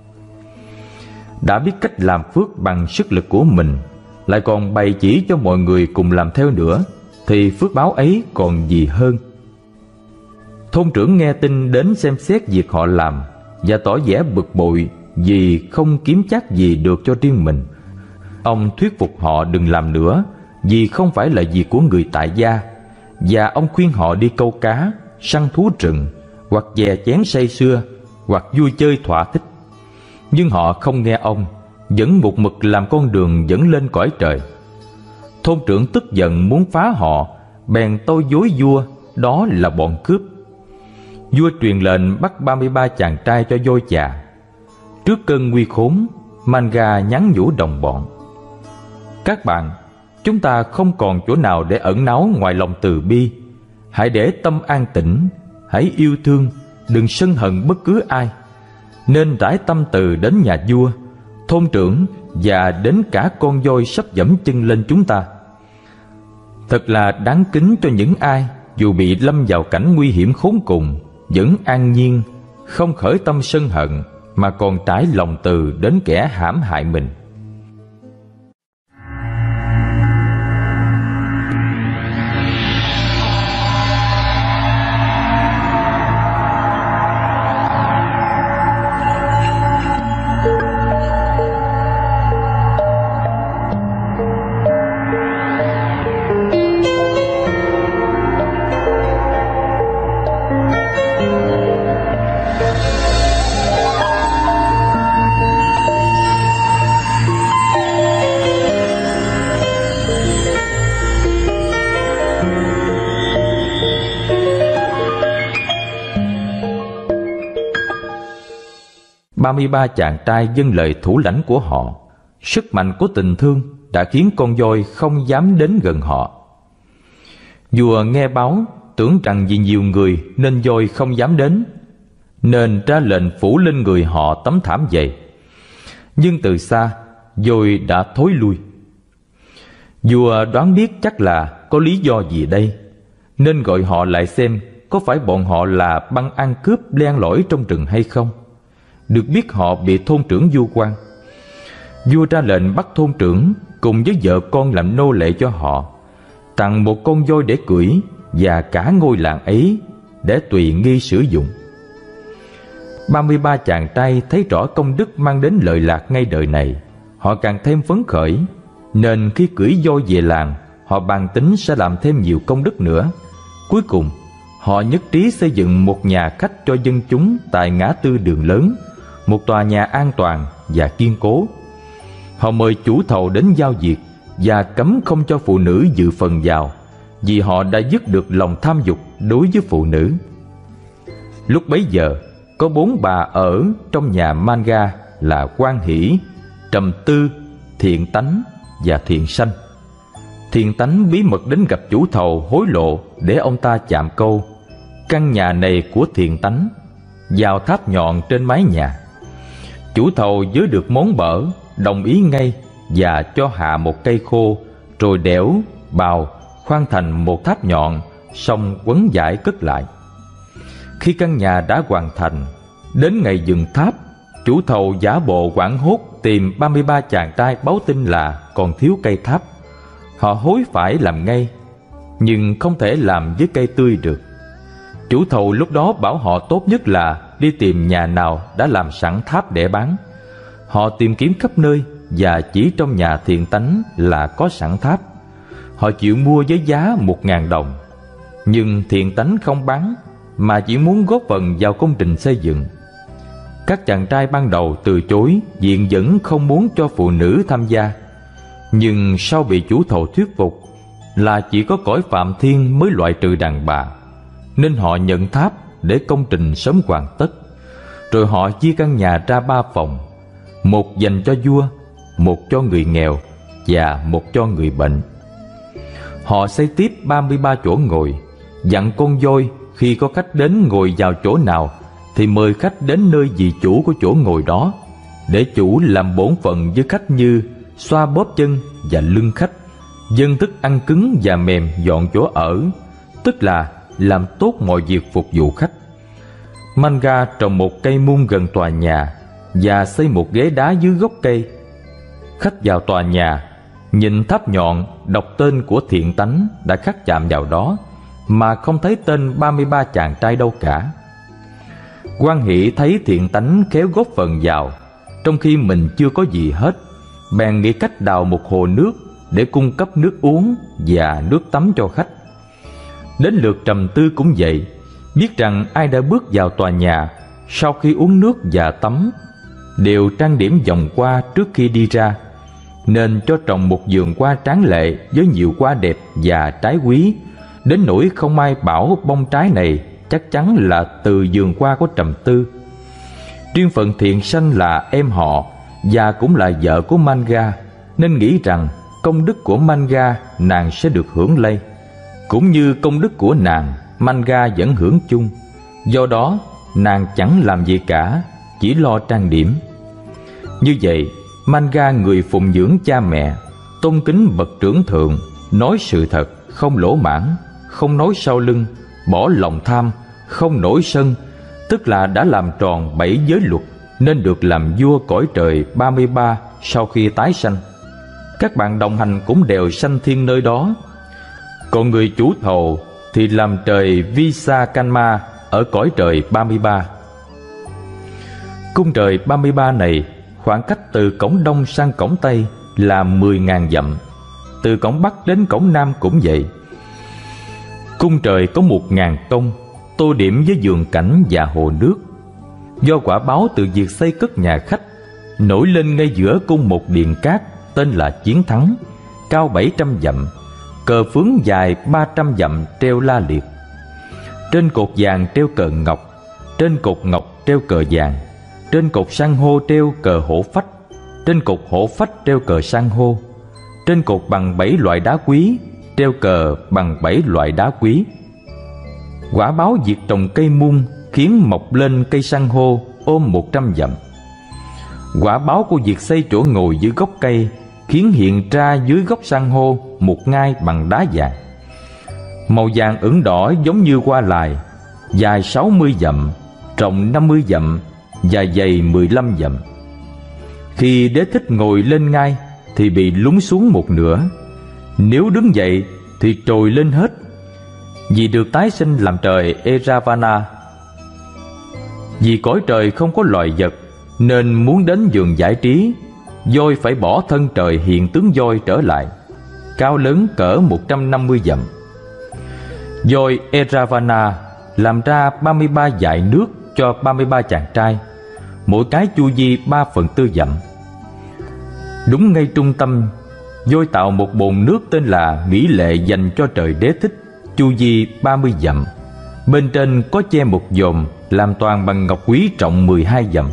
A: Đã biết cách làm phước bằng sức lực của mình, lại còn bày chỉ cho mọi người cùng làm theo nữa, thì phước báo ấy còn gì hơn. Thôn trưởng nghe tin đến xem xét việc họ làm và tỏ vẻ bực bội vì không kiếm chắc gì được cho riêng mình. Ông thuyết phục họ đừng làm nữa vì không phải là việc của người tại gia, và ông khuyên họ đi câu cá, săn thú rừng, hoặc chè chén say sưa, hoặc vui chơi thỏa thích. Nhưng họ không nghe ông, vẫn một mực làm con đường dẫn lên cõi trời. Thôn trưởng tức giận muốn phá họ, bèn tâu dối vua đó là bọn cướp. Vua truyền lệnh bắt ba mươi ba chàng trai cho voi chà. Trước cơn nguy khốn, Manga nhắn nhủ đồng bọn: các bạn, chúng ta không còn chỗ nào để ẩn náu ngoài lòng từ bi. Hãy để tâm an tĩnh, hãy yêu thương, đừng sân hận bất cứ ai. Nên rải tâm từ đến nhà vua, thôn trưởng và đến cả con voi sắp dẫm chân lên chúng ta. Thật là đáng kính cho những ai dù bị lâm vào cảnh nguy hiểm khốn cùng vẫn an nhiên, không khởi tâm sân hận, mà còn trải lòng từ đến kẻ hãm hại mình. Ba mươi ba chàng trai vâng lời thủ lãnh của họ. Sức mạnh của tình thương đã khiến con voi không dám đến gần họ. Vua nghe báo, tưởng rằng vì nhiều người nên voi không dám đến, nên ra lệnh phủ lên người họ tấm thảm dày. Nhưng từ xa, voi đã thối lui. Vua đoán biết chắc là có lý do gì đây, nên gọi họ lại xem có phải bọn họ là băng ăn cướp len lỏi trong rừng hay không. Được biết họ bị thôn trưởng vu oan. Vua ra lệnh bắt thôn trưởng cùng với vợ con làm nô lệ cho họ, tặng một con voi để cưỡi và cả ngôi làng ấy để tùy nghi sử dụng. Ba mươi ba chàng trai thấy rõ công đức mang đến lợi lạc ngay đời này, họ càng thêm phấn khởi, nên khi cưỡi voi về làng, họ bàn tính sẽ làm thêm nhiều công đức nữa. Cuối cùng, họ nhất trí xây dựng một nhà khách cho dân chúng tại ngã tư đường lớn, một tòa nhà an toàn và kiên cố. Họ mời chủ thầu đến giao việc và cấm không cho phụ nữ dự phần vào, vì họ đã dứt được lòng tham dục đối với phụ nữ. Lúc bấy giờ, có bốn bà ở trong nhà Manga là Quan Hỷ, Trầm Tư, Thiện Tánh và Thiện Sanh. Thiện Tánh bí mật đến gặp chủ thầu hối lộ để ông ta chạm câu: căn nhà này của Thiện Tánh, vào tháp nhọn trên mái nhà. Chủ thầu với được món bở, đồng ý ngay và cho hạ một cây khô, rồi đẽo, bào, khoan thành một tháp nhọn, xong quấn vải cất lại. Khi căn nhà đã hoàn thành, đến ngày dựng tháp, chủ thầu giả bộ hoảng hốt tìm ba mươi ba chàng trai báo tin là còn thiếu cây tháp. Họ hối phải làm ngay, nhưng không thể làm với cây tươi được. Chủ thầu lúc đó bảo họ tốt nhất là đi tìm nhà nào đã làm sẵn tháp để bán. Họ tìm kiếm khắp nơi và chỉ trong nhà Thiện Tánh là có sẵn tháp. Họ chịu mua với giá một ngàn đồng. Nhưng Thiện Tánh không bán, mà chỉ muốn góp phần vào công trình xây dựng. Các chàng trai ban đầu từ chối, viện dẫn không muốn cho phụ nữ tham gia. Nhưng sau bị chủ thầu thuyết phục là chỉ có cõi Phạm Thiên mới loại trừ đàn bà, nên họ nhận tháp để công trình sớm hoàn tất. Rồi họ chia căn nhà ra ba phòng, một dành cho vua, một cho người nghèo và một cho người bệnh. Họ xây tiếp ba mươi ba chỗ ngồi, dặn con voi khi có khách đến ngồi vào chỗ nào thì mời khách đến nơi vị chủ của chỗ ngồi đó, để chủ làm bổn phận với khách như xoa bóp chân và lưng khách, dâng thức ăn cứng và mềm dọn chỗ ở, tức là làm tốt mọi việc phục vụ khách. Manga trồng một cây muôn gần tòa nhà và xây một ghế đá dưới gốc cây. Khách vào tòa nhà, nhìn tháp nhọn đọc tên của thiện tánh đã khắc chạm vào đó, mà không thấy tên ba mươi ba chàng trai đâu cả. Quan Hỷ thấy thiện tánh khéo góp phần vào, trong khi mình chưa có gì hết, bèn nghĩ cách đào một hồ nước để cung cấp nước uống và nước tắm cho khách. Đến lượt Trầm Tư cũng vậy, biết rằng ai đã bước vào tòa nhà sau khi uống nước và tắm đều trang điểm vòng hoa trước khi đi ra, nên cho trồng một vườn hoa tráng lệ với nhiều hoa đẹp và trái quý, đến nỗi không ai bảo bông trái này chắc chắn là từ vườn hoa của Trầm Tư. Riêng phần Thiện Sanh là em họ và cũng là vợ của Manga, nên nghĩ rằng công đức của Manga nàng sẽ được hưởng lây, cũng như công đức của nàng Manga vẫn hưởng chung. Do đó nàng chẳng làm gì cả, chỉ lo trang điểm. Như vậy, Manga người phụng dưỡng cha mẹ, tôn kính bậc trưởng thượng, nói sự thật, không lỗ mãn, không nói sau lưng, bỏ lòng tham, không nổi sân, tức là đã làm tròn bảy giới luật, nên được làm vua cõi trời ba mươi ba sau khi tái sanh. Các bạn đồng hành cũng đều sanh thiên nơi đó. Còn người chủ thầu thì làm trời Visakanma ở cõi trời ba mươi ba. Cung trời ba mươi ba này khoảng cách từ cổng đông sang cổng tây là mười ngàn dặm, từ cổng bắc đến cổng nam cũng vậy. Cung trời có một ngàn công, tô điểm với vườn cảnh và hồ nước. Do quả báo từ việc xây cất nhà khách, nổi lên ngay giữa cung một điện cát tên là Chiến Thắng, cao bảy trăm dặm, cờ phướng dài ba trăm dặm treo la liệt. Trên cột vàng treo cờ ngọc, trên cột ngọc treo cờ vàng, trên cột san hô treo cờ hổ phách, trên cột hổ phách treo cờ san hô, trên cột bằng bảy loại đá quý treo cờ bằng bảy loại đá quý. Quả báo việc trồng cây muôn khiến mọc lên cây san hô ôm một trăm dặm. Quả báo của việc xây chỗ ngồi dưới gốc cây khiến hiện ra dưới gốc san hô một ngai bằng đá vàng, màu vàng ửng đỏ giống như hoa lài, dài sáu mươi dặm, rộng năm mươi dặm và dày mười lăm dặm. Khi Đế Thích ngồi lên ngai thì bị lún xuống một nửa, nếu đứng dậy thì trồi lên hết, vì được tái sinh làm trời Eravana. Vì cõi trời không có loài vật, nên muốn đến vườn giải trí, voi phải bỏ thân trời hiện tướng voi trở lại, cao lớn cỡ một trăm năm mươi dặm. Voi Eravana làm ra ba mươi ba dải nước cho ba mươi ba chàng trai, mỗi cái chu vi ba phần tư dặm. Đúng ngay trung tâm, voi tạo một bồn nước tên là Mỹ Lệ dành cho trời Đế Thích, chu vi ba mươi dặm. Bên trên có che một dòm làm toàn bằng ngọc quý trọng mười hai dặm.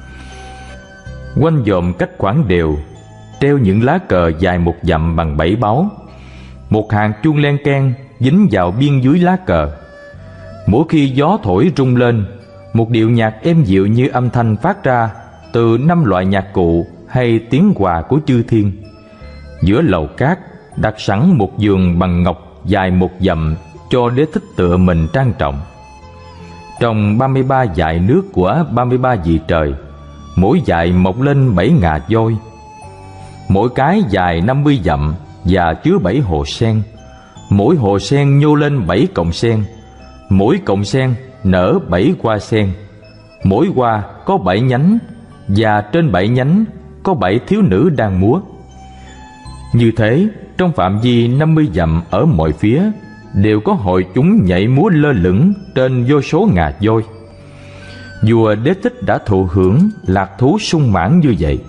A: Quanh dòm cách khoảng đều treo những lá cờ dài một dặm bằng bảy báu. Một hàng chuông len keng dính vào biên dưới lá cờ. Mỗi khi gió thổi rung lên, một điệu nhạc êm dịu như âm thanh phát ra từ năm loại nhạc cụ hay tiếng hòa của chư thiên. Giữa lầu cát đặt sẵn một giường bằng ngọc dài một dặm cho Đế Thích tựa mình trang trọng. Trong ba mươi ba dải nước của ba mươi ba vị trời, mỗi dải mọc lên bảy ngà voi, mỗi cái dài năm mươi dặm và chứa bảy hồ sen. Mỗi hồ sen nhô lên bảy cọng sen, mỗi cọng sen nở bảy hoa sen, mỗi hoa có bảy nhánh, và trên bảy nhánh có bảy thiếu nữ đang múa. Như thế, trong phạm vi năm mươi dặm ở mọi phía đều có hội chúng nhảy múa lơ lửng trên vô số ngà voi. Vua Đế Thích đã thụ hưởng lạc thú sung mãn như vậy.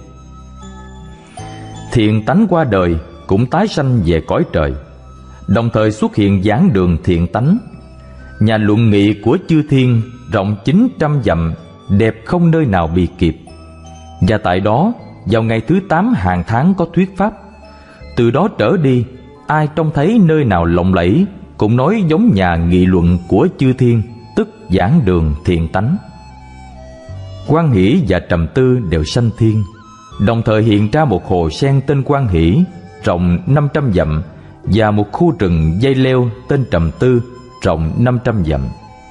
A: Thiện tánh qua đời cũng tái sanh về cõi trời, đồng thời xuất hiện giảng đường thiện tánh. Nhà luận nghị của chư thiên rộng chín trăm dặm, đẹp không nơi nào bì kịp. Và tại đó, vào ngày thứ tám hàng tháng có thuyết pháp. Từ đó trở đi, ai trông thấy nơi nào lộng lẫy cũng nói giống nhà nghị luận của chư thiên, tức giảng đường thiện tánh. Quan Hỷ và Trầm Tư đều sanh thiên, đồng thời hiện ra một hồ sen tên Quan Hỷ rộng năm trăm dặm và một khu rừng dây leo tên Trầm Tư rộng năm trăm dặm.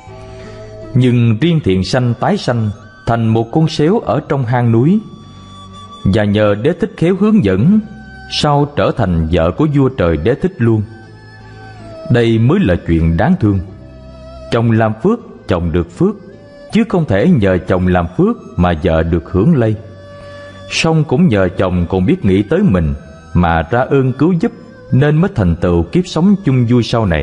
A: Nhưng riêng Thiện Sanh tái sanh thành một con sếu ở trong hang núi, và nhờ Đế Thích khéo hướng dẫn, sau trở thành vợ của vua trời Đế Thích luôn. Đây mới là chuyện đáng thương. Chồng làm phước, chồng được phước, chứ không thể nhờ chồng làm phước mà vợ được hưởng lây. Song cũng nhờ chồng còn biết nghĩ tới mình mà ra ơn cứu giúp, nên mới thành tựu kiếp sống chung vui sau này.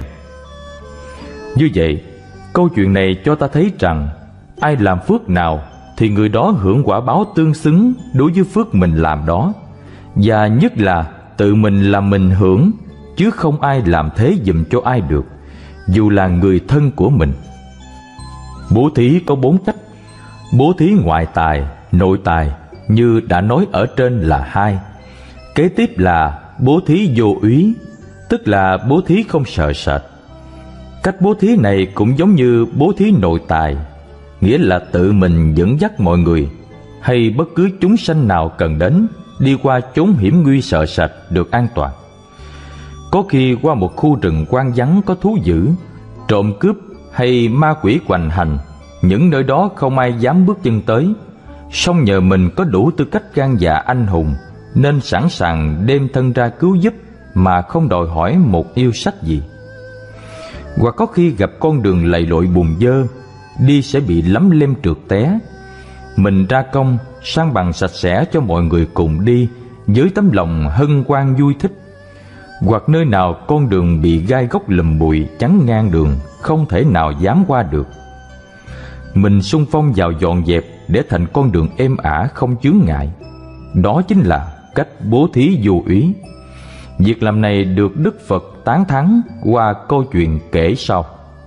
A: Như vậy, câu chuyện này cho ta thấy rằng ai làm phước nào thì người đó hưởng quả báo tương xứng đối với phước mình làm đó, và nhất là tự mình làm mình hưởng, chứ không ai làm thế giùm cho ai được, dù là người thân của mình. Bố thí có bốn cách: bố thí ngoại tài, nội tài như đã nói ở trên là hai. Kế tiếp là bố thí vô úy, tức là bố thí không sợ sệt. Cách bố thí này cũng giống như bố thí nội tài, nghĩa là tự mình dẫn dắt mọi người hay bất cứ chúng sanh nào cần đến đi qua chốn hiểm nguy sợ sệt được an toàn. Có khi qua một khu rừng hoang vắng có thú dữ, trộm cướp hay ma quỷ hoành hành, những nơi đó không ai dám bước chân tới, song nhờ mình có đủ tư cách gan dạ anh hùng nên sẵn sàng đem thân ra cứu giúp mà không đòi hỏi một yêu sách gì. Hoặc có khi gặp con đường lầy lội bùn dơ, đi sẽ bị lấm lem trượt té, mình ra công san bằng sạch sẽ cho mọi người cùng đi với tấm lòng hân hoan vui thích. Hoặc nơi nào con đường bị gai góc lùm bụi chắn ngang đường, không thể nào dám qua được, mình xung phong vào dọn dẹp để thành con đường êm ả không chướng ngại. Đó chính là cách bố thí vô úy. Việc làm này được Đức Phật tán thán qua câu chuyện kể sau.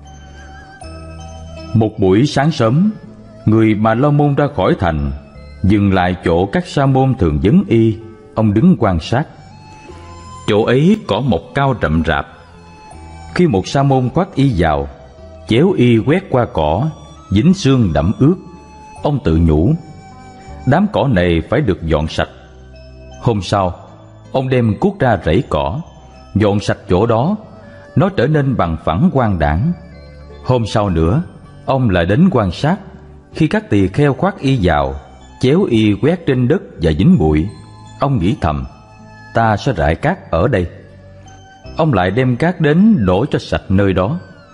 A: Một buổi sáng sớm, người Bà La Môn ra khỏi thành, dừng lại chỗ các sa môn thường vấn y. Ông đứng quan sát. Chỗ ấy cỏ mọc cao rậm rạp. Khi một sa môn khoác y vào, chéo y quét qua cỏ, dính xương đẫm ướt, ông tự nhủ: đám cỏ này phải được dọn sạch. Hôm sau, ông đem cuốc ra rẫy cỏ, dọn sạch chỗ đó, nó trở nên bằng phẳng quang đãng. Hôm sau nữa, ông lại đến quan sát. Khi các tỳ kheo khoác y vào, chéo y quét trên đất và dính bụi, ông nghĩ thầm: ta sẽ rải cát ở đây. Ông lại đem cát đến đổ cho sạch nơi đó.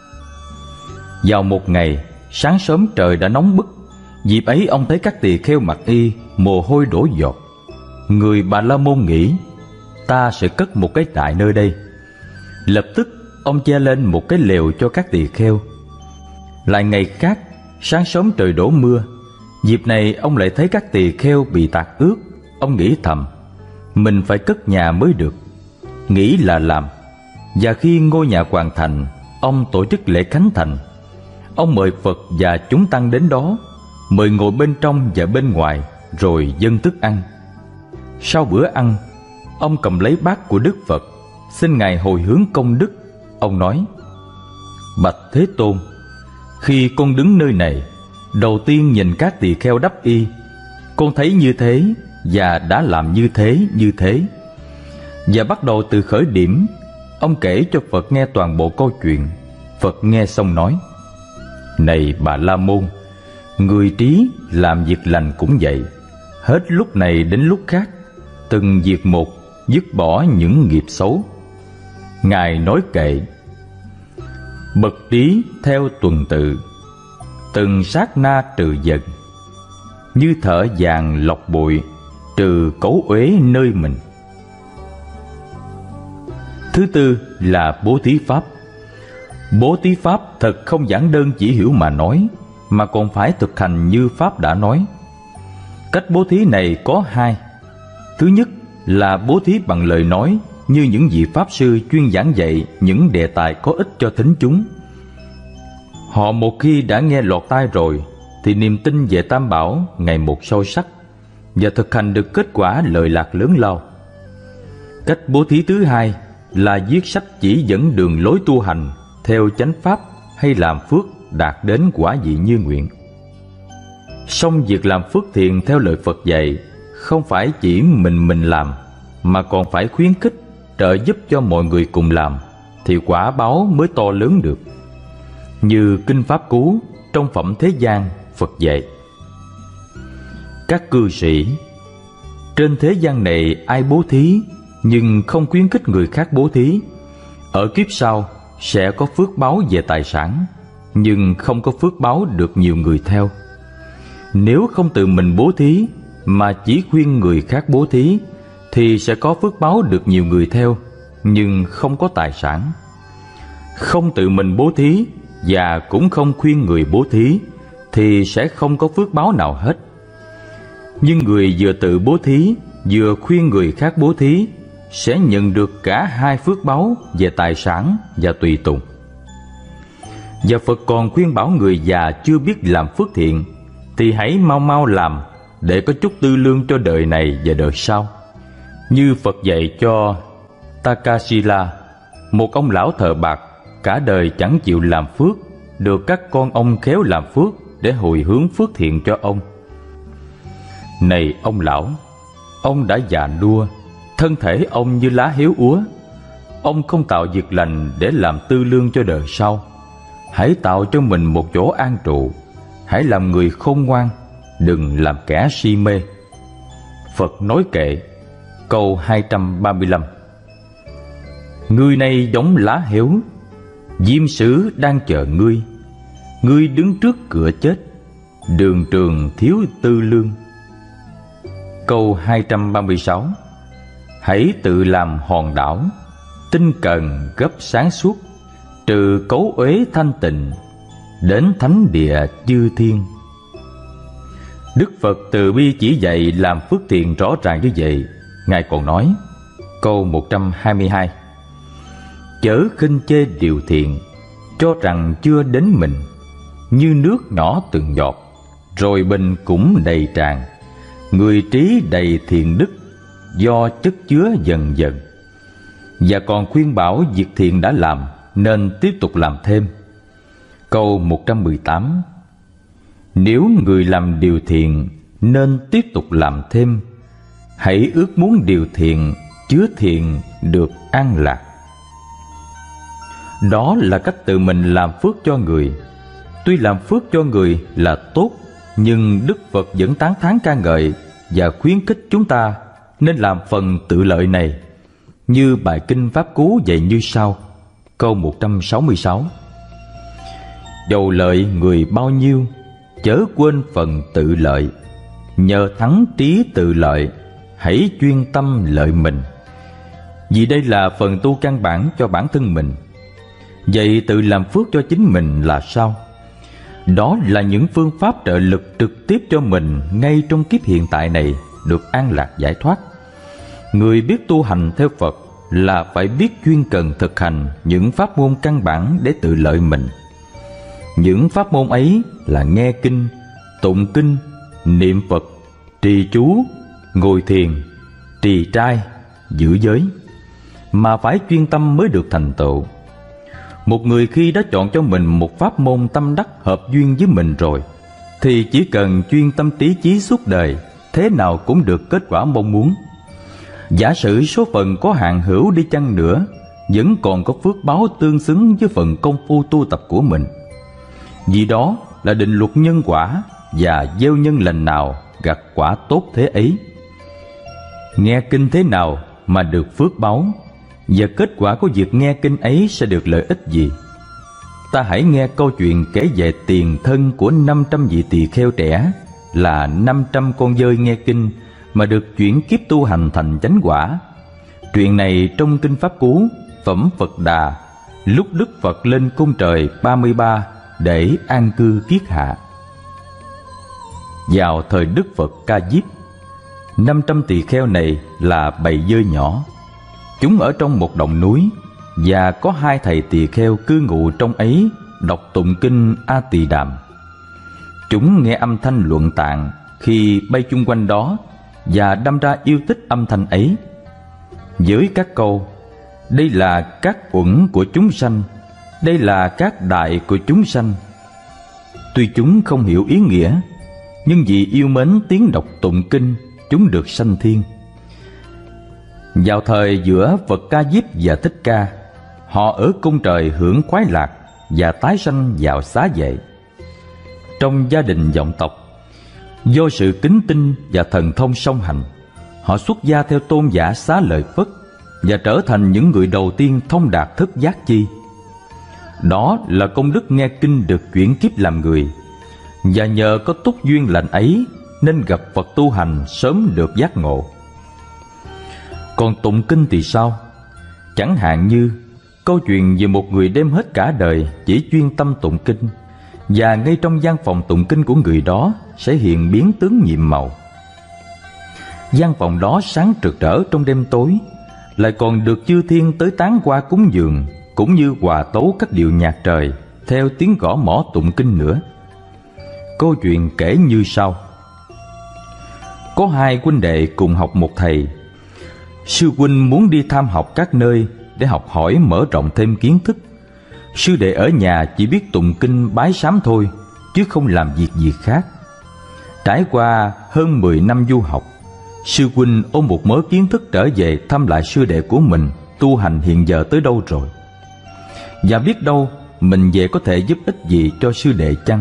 A: Vào một ngày, sáng sớm trời đã nóng bức. Dịp ấy ông thấy các tỳ kheo mặc y, mồ hôi đổ giọt. Người Bà La Môn nghĩ: ta sẽ cất một cái trại nơi đây. Lập tức ông che lên một cái lều cho các tỳ kheo. Lại ngày khác, sáng sớm trời đổ mưa. Dịp này ông lại thấy các tỳ kheo bị tạt ướt. Ông nghĩ thầm: mình phải cất nhà mới được. Nghĩ là làm. Và khi ngôi nhà hoàn thành, ông tổ chức lễ khánh thành. Ông mời Phật và chúng tăng đến đó, mời ngồi bên trong và bên ngoài, rồi dâng thức ăn. Sau bữa ăn, ông cầm lấy bát của Đức Phật, xin Ngài hồi hướng công đức. Ông nói: bạch Thế Tôn, khi con đứng nơi này, đầu tiên nhìn các tỳ kheo đắp y, con thấy như thế và đã làm như thế như thế. Và bắt đầu từ khởi điểm, ông kể cho Phật nghe toàn bộ câu chuyện. Phật nghe xong nói: này Bà La Môn, người trí làm việc lành cũng vậy, hết lúc này đến lúc khác, từng việc một, dứt bỏ những nghiệp xấu. Ngài nói kệ: bậc trí theo tuần tự, từng sát na trừ dần, như thợ vàng lọc bụi, trừ cấu uế nơi mình. Thứ tư là bố thí pháp. Bố thí pháp thật không giản đơn chỉ hiểu mà nói, mà còn phải thực hành như Pháp đã nói. Cách bố thí này có hai. Thứ nhất là bố thí bằng lời nói, như những vị Pháp sư chuyên giảng dạy những đề tài có ích cho thính chúng. Họ một khi đã nghe lọt tai rồi, thì niềm tin về Tam Bảo ngày một sâu sắc, và thực hành được kết quả lợi lạc lớn lao. Cách bố thí thứ hai là viết sách chỉ dẫn đường lối tu hành theo chánh pháp, hay làm phước đạt đến quả vị như nguyện. Song việc làm phước thiện theo lời Phật dạy không phải chỉ mình mình làm, mà còn phải khuyến khích, trợ giúp cho mọi người cùng làm, thì quả báo mới to lớn được. Như Kinh Pháp Cú trong Phẩm Thế gian Phật dạy: các cư sĩ, trên thế gian này ai bố thí nhưng không khuyến khích người khác bố thí, ở kiếp sau sẽ có phước báo về tài sản, nhưng không có phước báo được nhiều người theo. Nếu không tự mình bố thí mà chỉ khuyên người khác bố thí, thì sẽ có phước báo được nhiều người theo, nhưng không có tài sản. Không tự mình bố thí và cũng không khuyên người bố thí, thì sẽ không có phước báo nào hết. Nhưng người vừa tự bố thí, vừa khuyên người khác bố thí, sẽ nhận được cả hai phước báo về tài sản và tùy tùng. Và Phật còn khuyên bảo người già chưa biết làm phước thiện thì hãy mau mau làm, để có chút tư lương cho đời này và đời sau. Như Phật dạy cho Takasila, một ông lão thờ bạc, cả đời chẳng chịu làm phước, được các con ông khéo làm phước để hồi hướng phước thiện cho ông. Này ông lão, ông đã già nua, thân thể ông như lá héo úa. Ông không tạo việc lành để làm tư lương cho đời sau. Hãy tạo cho mình một chỗ an trụ. Hãy làm người khôn ngoan, đừng làm kẻ si mê. Phật nói kệ, câu hai trăm ba mươi lăm: người này giống lá héo, diêm sứ đang chờ ngươi. Ngươi đứng trước cửa chết, đường trường thiếu tư lương. Câu hai trăm ba mươi sáu: hãy tự làm hòn đảo, tinh cần gấp sáng suốt, trừ cấu uế thanh tịnh, đến thánh địa chư thiên. Đức Phật từ bi chỉ dạy làm phước thiện rõ ràng như vậy. Ngài còn nói, câu một trăm hai mươi hai: chớ khinh chê điều thiện, cho rằng chưa đến mình, như nước nhỏ từng giọt, rồi bình cũng đầy tràn. Người trí đầy thiện đức, do chất chứa dần dần. Và còn khuyên bảo việc thiện đã làm nên tiếp tục làm thêm. Câu một trăm mười tám: nếu người làm điều thiện nên tiếp tục làm thêm. Hãy ước muốn điều thiện chứa thiện được an lạc. Đó là cách tự mình làm phước cho người. Tuy làm phước cho người là tốt, nhưng Đức Phật vẫn tán thán ca ngợi và khuyến khích chúng ta nên làm phần tự lợi này. Như bài Kinh Pháp Cú dạy như sau, câu một trăm sáu mươi sáu: dầu lợi người bao nhiêu, chớ quên phần tự lợi. Nhờ thắng trí tự lợi, hãy chuyên tâm lợi mình. Vì đây là phần tu căn bản cho bản thân mình. Vậy tự làm phước cho chính mình là sao? Đó là những phương pháp trợ lực trực tiếp cho mình ngay trong kiếp hiện tại này được an lạc giải thoát. Người biết tu hành theo Phật là phải biết chuyên cần thực hành những pháp môn căn bản để tự lợi mình. Những pháp môn ấy là nghe kinh, tụng kinh, niệm Phật, trì chú, ngồi thiền, trì trai, giữ giới, mà phải chuyên tâm mới được thành tựu. Một người khi đã chọn cho mình một pháp môn tâm đắc hợp duyên với mình rồi, thì chỉ cần chuyên tâm trí chí suốt đời, thế nào cũng được kết quả mong muốn. Giả sử số phận có hạn hữu đi chăng nữa, vẫn còn có phước báo tương xứng với phần công phu tu tập của mình. Vì đó là định luật nhân quả, và gieo nhân lành nào gặt quả tốt thế ấy. Nghe kinh thế nào mà được phước báo, và kết quả của việc nghe kinh ấy sẽ được lợi ích gì? Ta hãy nghe câu chuyện kể về tiền thân của năm trăm vị tỳ kheo trẻ, là năm trăm con dơi nghe kinh mà được chuyển kiếp tu hành thành chánh quả. Chuyện này trong Kinh Pháp Cú, Phẩm Phật Đà, lúc Đức Phật lên cung trời ba mươi ba để an cư kiết hạ. Vào thời Đức Phật Ca Diếp, năm trăm tỳ kheo này là bầy dơi nhỏ. Chúng ở trong một động núi, và có hai thầy tỳ kheo cư ngụ trong ấy đọc tụng kinh A Tỳ Đàm. Chúng nghe âm thanh luận tạng khi bay chung quanh đó, và đâm ra yêu thích âm thanh ấy. Với các câu đây là các uẩn của chúng sanh, đây là các đại của chúng sanh, tuy chúng không hiểu ý nghĩa, nhưng vì yêu mến tiếng đọc tụng kinh, chúng được sanh thiên. Vào thời giữa Phật Ca Diếp và Thích Ca, họ ở cung trời hưởng khoái lạc và tái sanh vào xá vệ. Trong gia đình vọng tộc, do sự kính tinh và thần thông song hành, họ xuất gia theo tôn giả Xá Lợi Phất và trở thành những người đầu tiên thông đạt thức giác chi. Đó là công đức nghe kinh được chuyển kiếp làm người, và nhờ có túc duyên lành ấy nên gặp Phật tu hành sớm được giác ngộ. Còn tụng kinh thì sao? Chẳng hạn như câu chuyện về một người đem hết cả đời chỉ chuyên tâm tụng kinh, và ngay trong gian phòng tụng kinh của người đó sẽ hiện biến tướng nhiệm màu. Gian phòng đó sáng rực rỡ trong đêm tối, lại còn được chư thiên tới tán qua cúng dường, cũng như hòa tấu các điệu nhạc trời theo tiếng gõ mõ tụng kinh nữa. Câu chuyện kể như sau. Có hai huynh đệ cùng học một thầy. Sư huynh muốn đi tham học các nơi để học hỏi mở rộng thêm kiến thức. Sư đệ ở nhà chỉ biết tụng kinh bái sám thôi, chứ không làm việc gì khác. Trải qua hơn mười năm du học, sư huynh ôm một mớ kiến thức trở về thăm lại sư đệ của mình tu hành hiện giờ tới đâu rồi, và biết đâu mình về có thể giúp ích gì cho sư đệ chăng.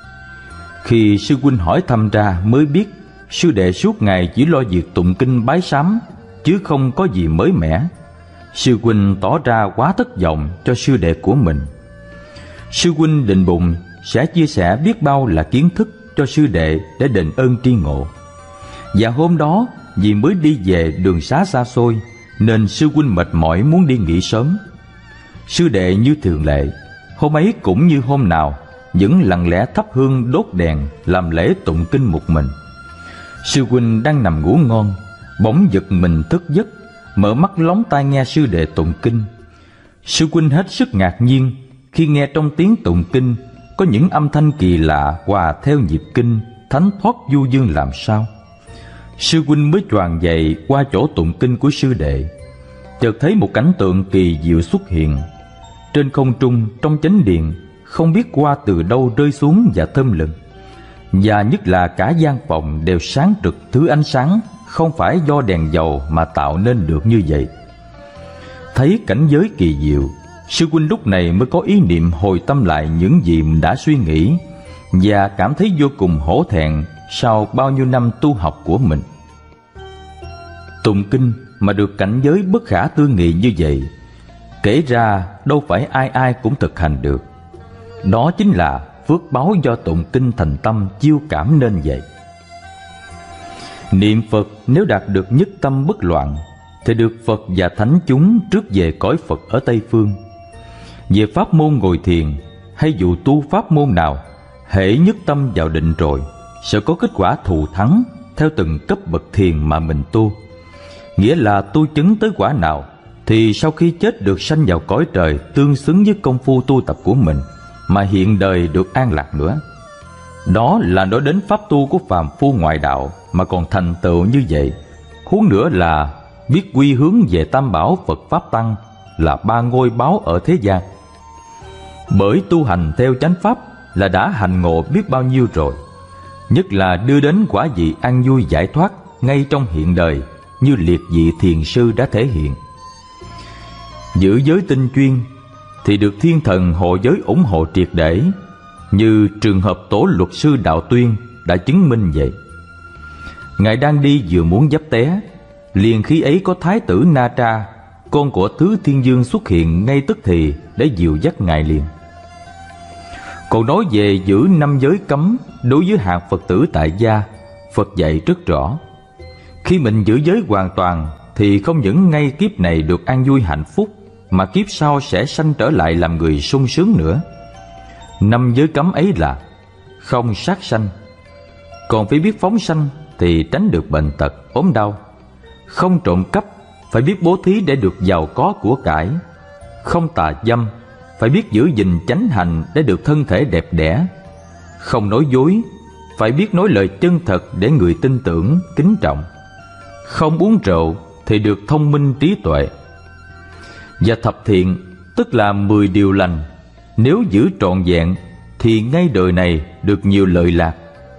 A: Khi sư huynh hỏi thăm ra mới biết sư đệ suốt ngày chỉ lo việc tụng kinh bái sám, chứ không có gì mới mẻ. Sư huynh tỏ ra quá thất vọng cho sư đệ của mình. Sư huynh định bụng sẽ chia sẻ biết bao là kiến thức cho sư đệ để đền ơn tri ngộ. Và hôm đó vì mới đi về đường xá xa xôi, nên sư huynh mệt mỏi muốn đi nghỉ sớm. Sư đệ như thường lệ, hôm ấy cũng như hôm nào, vẫn lặng lẽ thắp hương đốt đèn làm lễ tụng kinh một mình. Sư huynh đang nằm ngủ ngon, bỗng giật mình thức giấc, mở mắt lóng tai nghe sư đệ tụng kinh. Sư huynh hết sức ngạc nhiên khi nghe trong tiếng tụng kinh có những âm thanh kỳ lạ hòa theo nhịp kinh, thánh thoát du dương làm sao. Sư huynh mới choàng dậy qua chỗ tụng kinh của sư đệ, chợt thấy một cảnh tượng kỳ diệu xuất hiện. Trên không trung trong chánh điện, không biết qua từ đâu rơi xuống và thơm lừng, và nhất là cả gian phòng đều sáng rực thứ ánh sáng không phải do đèn dầu mà tạo nên được như vậy. Thấy cảnh giới kỳ diệu, sư huynh lúc này mới có ý niệm hồi tâm lại những gì mình đã suy nghĩ, và cảm thấy vô cùng hổ thẹn sau bao nhiêu năm tu học của mình. Tụng kinh mà được cảnh giới bất khả tư nghị như vậy, kể ra đâu phải ai ai cũng thực hành được. Đó chính là phước báu do tụng kinh thành tâm chiêu cảm nên vậy. Niệm Phật nếu đạt được nhất tâm bất loạn, thì được Phật và thánh chúng trước về cõi Phật ở Tây Phương. Về pháp môn ngồi thiền hay dù tu pháp môn nào, hễ nhất tâm vào định rồi sẽ có kết quả thù thắng theo từng cấp bậc thiền mà mình tu. Nghĩa là tu chứng tới quả nào thì sau khi chết được sanh vào cõi trời tương xứng với công phu tu tập của mình, mà hiện đời được an lạc nữa. Đó là nói đến pháp tu của phàm phu ngoại đạo mà còn thành tựu như vậy, huống nữa là biết quy hướng về tam bảo Phật Pháp Tăng, là ba ngôi báu ở thế gian. Bởi tu hành theo chánh pháp là đã hành ngộ biết bao nhiêu rồi, nhất là đưa đến quả vị an vui giải thoát ngay trong hiện đời, như liệt vị thiền sư đã thể hiện. Giữ giới tinh chuyên thì được thiên thần hộ giới ủng hộ triệt để, như trường hợp tổ luật sư Đạo Tuyên đã chứng minh vậy. Ngài đang đi vừa muốn dấp té, liền khi ấy có thái tử Na Tra, con của Thứ Thiên Dương xuất hiện ngay tức thì để dìu dắt ngài liền. Còn nói về giữ năm giới cấm đối với hạng Phật tử tại gia, Phật dạy rất rõ. Khi mình giữ giới hoàn toàn thì không những ngay kiếp này được an vui hạnh phúc, mà kiếp sau sẽ sanh trở lại làm người sung sướng nữa. Năm giới cấm ấy là không sát sanh, còn phải biết phóng sanh thì tránh được bệnh tật, ốm đau. Không trộm cắp, phải biết bố thí để được giàu có của cải. Không tà dâm, phải biết giữ gìn chánh hành để được thân thể đẹp đẽ. Không nói dối, phải biết nói lời chân thật để người tin tưởng, kính trọng. Không uống rượu thì được thông minh trí tuệ. Và thập thiện, tức là mười điều lành, nếu giữ trọn vẹn thì ngay đời này được nhiều lợi lạc,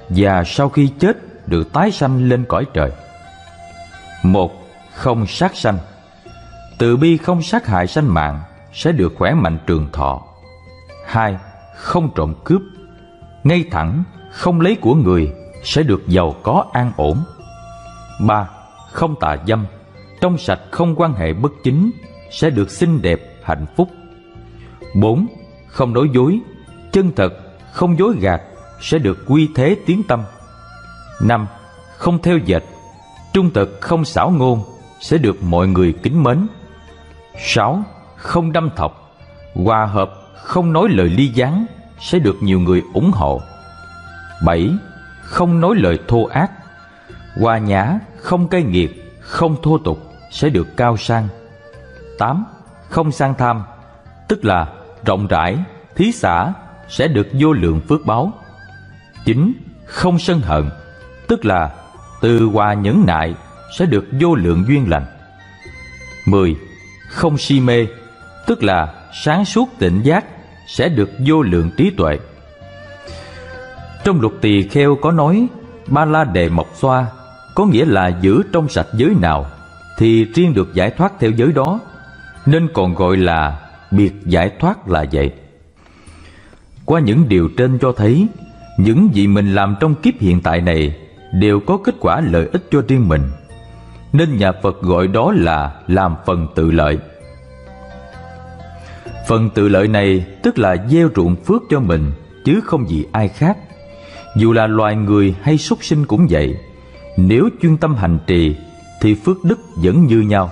A: và sau khi chết được tái sanh lên cõi trời. Một, không sát sanh. Từ bi không sát hại sanh mạng sẽ được khỏe mạnh trường thọ. Hai, không trộm cướp. Ngay thẳng, không lấy của người sẽ được giàu có an ổn. Ba, không tà dâm. Trong sạch không quan hệ bất chính sẽ được xinh đẹp, hạnh phúc. Bốn, không nói dối. Chân thật, không dối gạt sẽ được quy thế tiến tâm. Năm, không theo dệt. Trung thực không xảo ngôn sẽ được mọi người kính mến. Sáu, không đâm thọc. Hòa hợp không nói lời ly gián sẽ được nhiều người ủng hộ. Bảy, không nói lời thô ác. Hòa nhã không cay nghiệt, không thô tục sẽ được cao sang. Tám, không sang tham, tức là rộng rãi, thí xả sẽ được vô lượng phước báo. Chín, không sân hận, tức là từ hòa nhẫn nại sẽ được vô lượng duyên lành. Mười, không si mê, tức là sáng suốt tỉnh giác sẽ được vô lượng trí tuệ. Trong Lục Tỳ Kheo có nói ba la đề mộc xoa, có nghĩa là giữ trong sạch giới nào thì riêng được giải thoát theo giới đó, nên còn gọi là biệt giải thoát là vậy. Qua những điều trên cho thấy, những gì mình làm trong kiếp hiện tại này đều có kết quả lợi ích cho riêng mình, nên nhà Phật gọi đó là làm phần tự lợi. Phần tự lợi này tức là gieo ruộng phước cho mình, chứ không gì ai khác. Dù là loài người hay súc sinh cũng vậy, nếu chuyên tâm hành trì thì phước đức vẫn như nhau.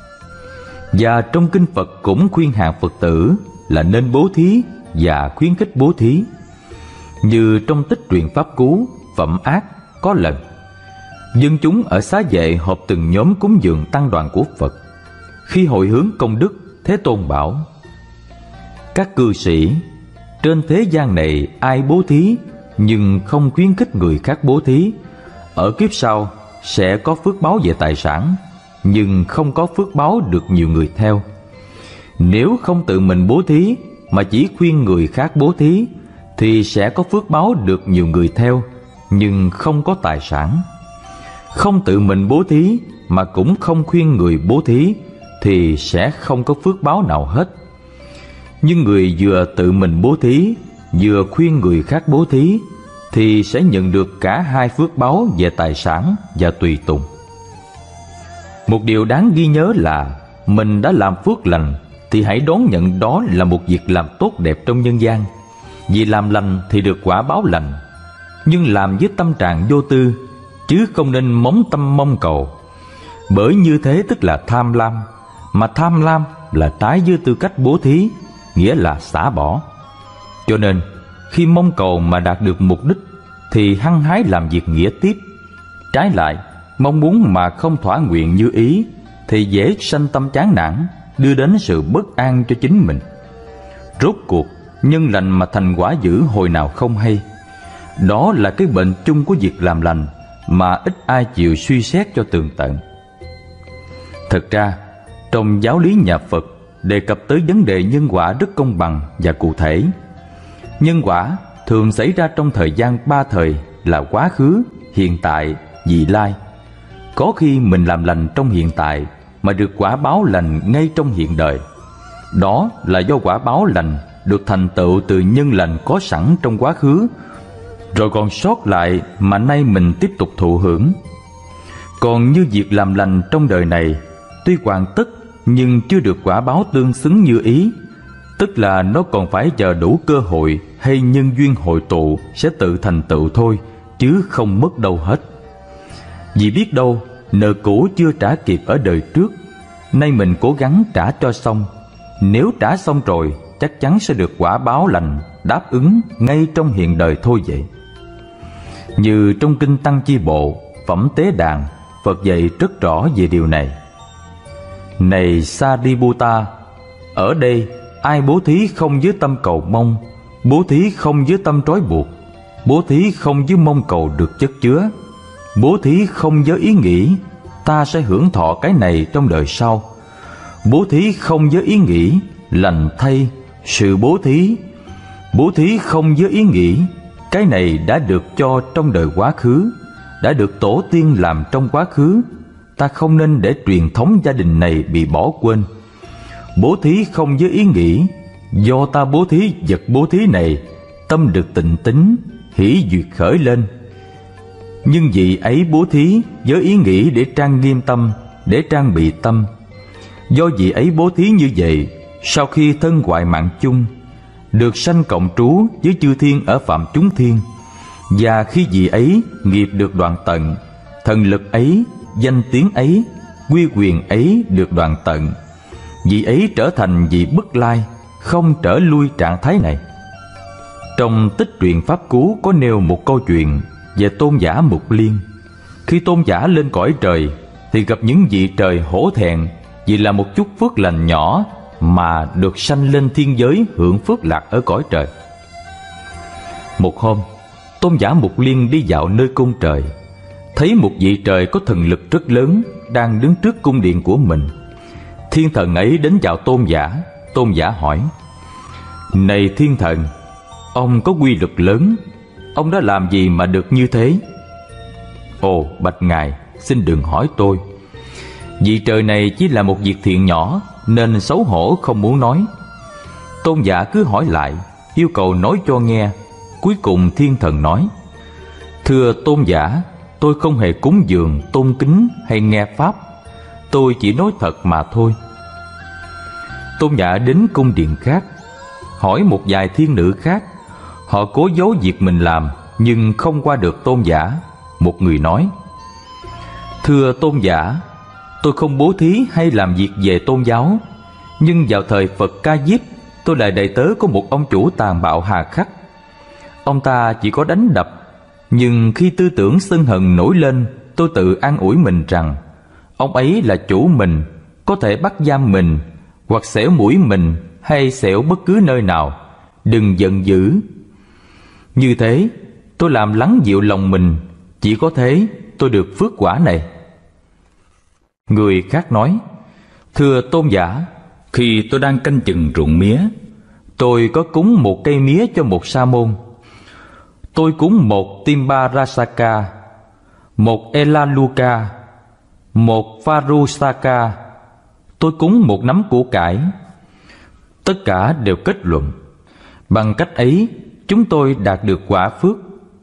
A: Và trong kinh Phật cũng khuyên hàng Phật tử là nên bố thí và khuyến khích bố thí. Như trong tích truyền pháp cú Phẩm Ác có lần, dân chúng ở xá vệ họp từng nhóm cúng dường tăng đoàn của Phật. Khi hồi hướng công đức, Thế Tôn bảo: các cư sĩ, trên thế gian này ai bố thí nhưng không khuyến khích người khác bố thí, ở kiếp sau sẽ có phước báo về tài sản, nhưng không có phước báo được nhiều người theo. Nếu không tự mình bố thí mà chỉ khuyên người khác bố thí thì sẽ có phước báo được nhiều người theo, nhưng không có tài sản. Không tự mình bố thí mà cũng không khuyên người bố thí thì sẽ không có phước báo nào hết. Nhưng người vừa tự mình bố thí, vừa khuyên người khác bố thí thì sẽ nhận được cả hai phước báo về tài sản và tùy tùng. Một điều đáng ghi nhớ là mình đã làm phước lành thì hãy đón nhận đó là một việc làm tốt đẹp trong nhân gian. Vì làm lành thì được quả báo lành, nhưng làm với tâm trạng vô tư, chứ không nên móng tâm mong cầu. Bởi như thế tức là tham lam, mà tham lam là trái với tư cách bố thí, nghĩa là xả bỏ. Cho nên khi mong cầu mà đạt được mục đích thì hăng hái làm việc nghĩa tiếp. Trái lại, mong muốn mà không thỏa nguyện như ý thì dễ sanh tâm chán nản, đưa đến sự bất an cho chính mình. Rốt cuộc, nhân lành mà thành quả dữ hồi nào không hay. Đó là cái bệnh chung của việc làm lành mà ít ai chịu suy xét cho tường tận. Thật ra, trong giáo lý nhà Phật đề cập tới vấn đề nhân quả rất công bằng và cụ thể. Nhân quả thường xảy ra trong thời gian ba thời là quá khứ, hiện tại, vị lai. Có khi mình làm lành trong hiện tại mà được quả báo lành ngay trong hiện đời. Đó là do quả báo lành được thành tựu từ nhân lành có sẵn trong quá khứ, rồi còn sót lại mà nay mình tiếp tục thụ hưởng. Còn như việc làm lành trong đời này, tuy hoàn tất nhưng chưa được quả báo tương xứng như ý, tức là nó còn phải chờ đủ cơ hội hay nhân duyên hội tụ sẽ tự thành tựu thôi, chứ không mất đâu hết. Vì biết đâu nợ cũ chưa trả kịp ở đời trước, nay mình cố gắng trả cho xong. Nếu trả xong rồi, chắc chắn sẽ được quả báo lành đáp ứng ngay trong hiện đời thôi vậy. Như trong kinh Tăng Chi Bộ, Phẩm Tế Đàn, Phật dạy rất rõ về điều này. Này Sariputta, ở đây ai bố thí không với tâm cầu mong, bố thí không với tâm trói buộc, bố thí không với mong cầu được chất chứa, bố thí không với ý nghĩ ta sẽ hưởng thọ cái này trong đời sau, bố thí không với ý nghĩ lành thay sự bố thí, bố thí không với ý nghĩ Cái này đã được cho trong đời quá khứ, đã được tổ tiên làm trong quá khứ. Ta không nên để truyền thống gia đình này bị bỏ quên. Bố thí không với ý nghĩ do ta bố thí vật bố thí này, tâm được tịnh tín, hỷ duyệt khởi lên. Nhưng vị ấy bố thí với ý nghĩ để trang nghiêm tâm, để trang bị tâm. Do vị ấy bố thí như vậy, sau khi thân hoại mạng chung, được sanh cộng trú với chư thiên ở phạm chúng thiên. Và khi vị ấy nghiệp được đoạn tận, thần lực ấy, danh tiếng ấy, quy quyền ấy được đoạn tận, vị ấy trở thành vị bất lai, không trở lui trạng thái này. Trong tích truyện Pháp Cú có nêu một câu chuyện về tôn giả Mục Liên. Khi tôn giả lên cõi trời thì gặp những vị trời hổ thẹn vì là một chút phước lành nhỏ mà được sanh lên thiên giới hưởng phước lạc ở cõi trời. Một hôm, tôn giả Mục Liên đi dạo nơi cung trời, thấy một vị trời có thần lực rất lớn đang đứng trước cung điện của mình. Thiên thần ấy đến chào tôn giả. Tôn giả hỏi: Này thiên thần, ông có quy lực lớn, ông đã làm gì mà được như thế? Ồ, bạch ngài, xin đừng hỏi tôi. Vị trời này chỉ là một việc thiện nhỏ nên xấu hổ không muốn nói. Tôn giả cứ hỏi lại, yêu cầu nói cho nghe. Cuối cùng thiên thần nói: Thưa tôn giả, tôi không hề cúng dường, tôn kính hay nghe pháp. Tôi chỉ nói thật mà thôi. Tôn giả đến cung điện khác, hỏi một vài thiên nữ khác. Họ cố giấu việc mình làm nhưng không qua được tôn giả. Một người nói: Thưa tôn giả, tôi không bố thí hay làm việc về tôn giáo, nhưng vào thời Phật Ca Diếp, tôi là đầy tớ của một ông chủ tàn bạo hà khắc. Ông ta chỉ có đánh đập, nhưng khi tư tưởng sân hận nổi lên, tôi tự an ủi mình rằng ông ấy là chủ mình, có thể bắt giam mình hoặc xẻo mũi mình hay xẻo bất cứ nơi nào. Đừng giận dữ. Như thế tôi làm lắng dịu lòng mình, chỉ có thế tôi được phước quả này. Người khác nói: Thưa tôn giả, khi tôi đang canh chừng ruộng mía, tôi có cúng một cây mía cho một sa môn. Tôi cúng một Timbarasaka, một Elaluka, một Farusaka. Tôi cúng một nắm củ cải. Tất cả đều kết luận: Bằng cách ấy chúng tôi đạt được quả phước.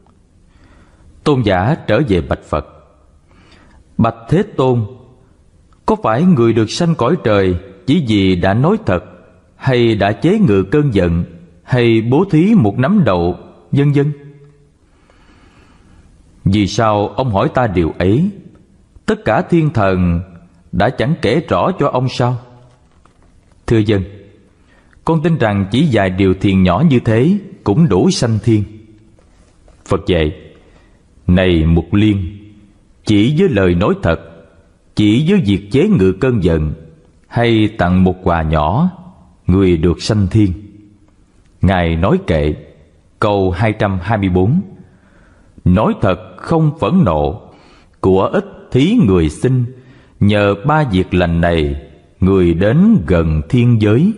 A: Tôn giả trở về bạch Phật: Bạch Thế Tôn, có phải người được sanh cõi trời chỉ vì đã nói thật, hay đã chế ngự cơn giận, hay bố thí một nắm đậu, vân vân? Vì sao ông hỏi ta điều ấy? Tất cả thiên thần đã chẳng kể rõ cho ông sao? Thưa dân, con tin rằng chỉ vài điều thiện nhỏ như thế cũng đủ sanh thiên. Phật dạy: Này Mục Liên, chỉ với lời nói thật, chỉ với việc chế ngự cơn giận, hay tặng một quà nhỏ, người được sanh thiên. Ngài nói kệ, câu hai trăm hai mươi bốn: Nói thật không phẫn nộ, của ít thí người xin, nhờ ba việc lành này, người đến gần thiên giới.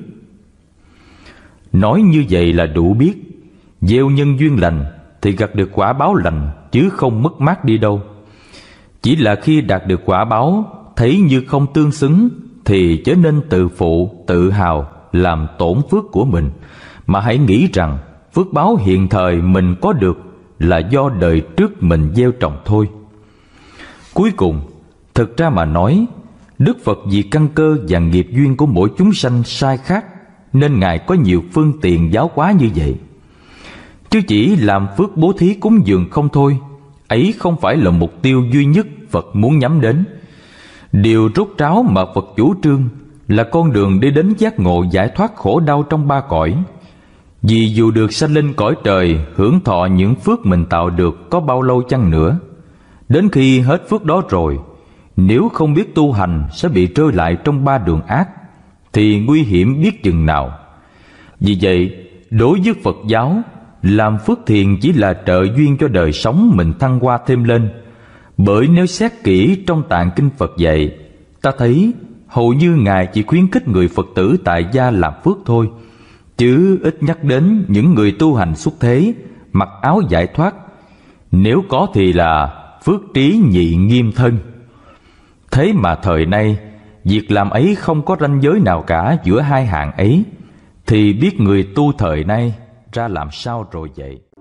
A: Nói như vậy là đủ biết, gieo nhân duyên lành thì gặt được quả báo lành, chứ không mất mát đi đâu. Chỉ là khi đạt được quả báo, thấy như không tương xứng, thì chớ nên tự phụ, tự hào, làm tổn phước của mình, mà hãy nghĩ rằng phước báo hiện thời mình có được là do đời trước mình gieo trồng thôi. Cuối cùng, thực ra mà nói, Đức Phật vì căn cơ và nghiệp duyên của mỗi chúng sanh sai khác, nên Ngài có nhiều phương tiện giáo hóa như vậy. Chứ chỉ làm phước bố thí cúng dường không thôi, ấy không phải là mục tiêu duy nhất Phật muốn nhắm đến. Điều rốt ráo mà Phật chủ trương là con đường đi đến giác ngộ giải thoát khổ đau trong ba cõi. Vì dù được sanh lên cõi trời, hưởng thọ những phước mình tạo được có bao lâu chăng nữa, đến khi hết phước đó rồi, nếu không biết tu hành sẽ bị rơi lại trong ba đường ác, thì nguy hiểm biết chừng nào. Vì vậy, đối với Phật giáo, làm phước thiện chỉ là trợ duyên cho đời sống mình thăng hoa thêm lên. Bởi nếu xét kỹ trong tạng kinh Phật dạy, ta thấy hầu như Ngài chỉ khuyến khích người Phật tử tại gia làm phước thôi, chứ ít nhắc đến những người tu hành xuất thế mặc áo giải thoát, nếu có thì là phước trí nhị nghiêm thân. Thế mà thời nay, việc làm ấy không có ranh giới nào cả giữa hai hạng ấy, thì biết người tu thời nay ra làm sao rồi vậy.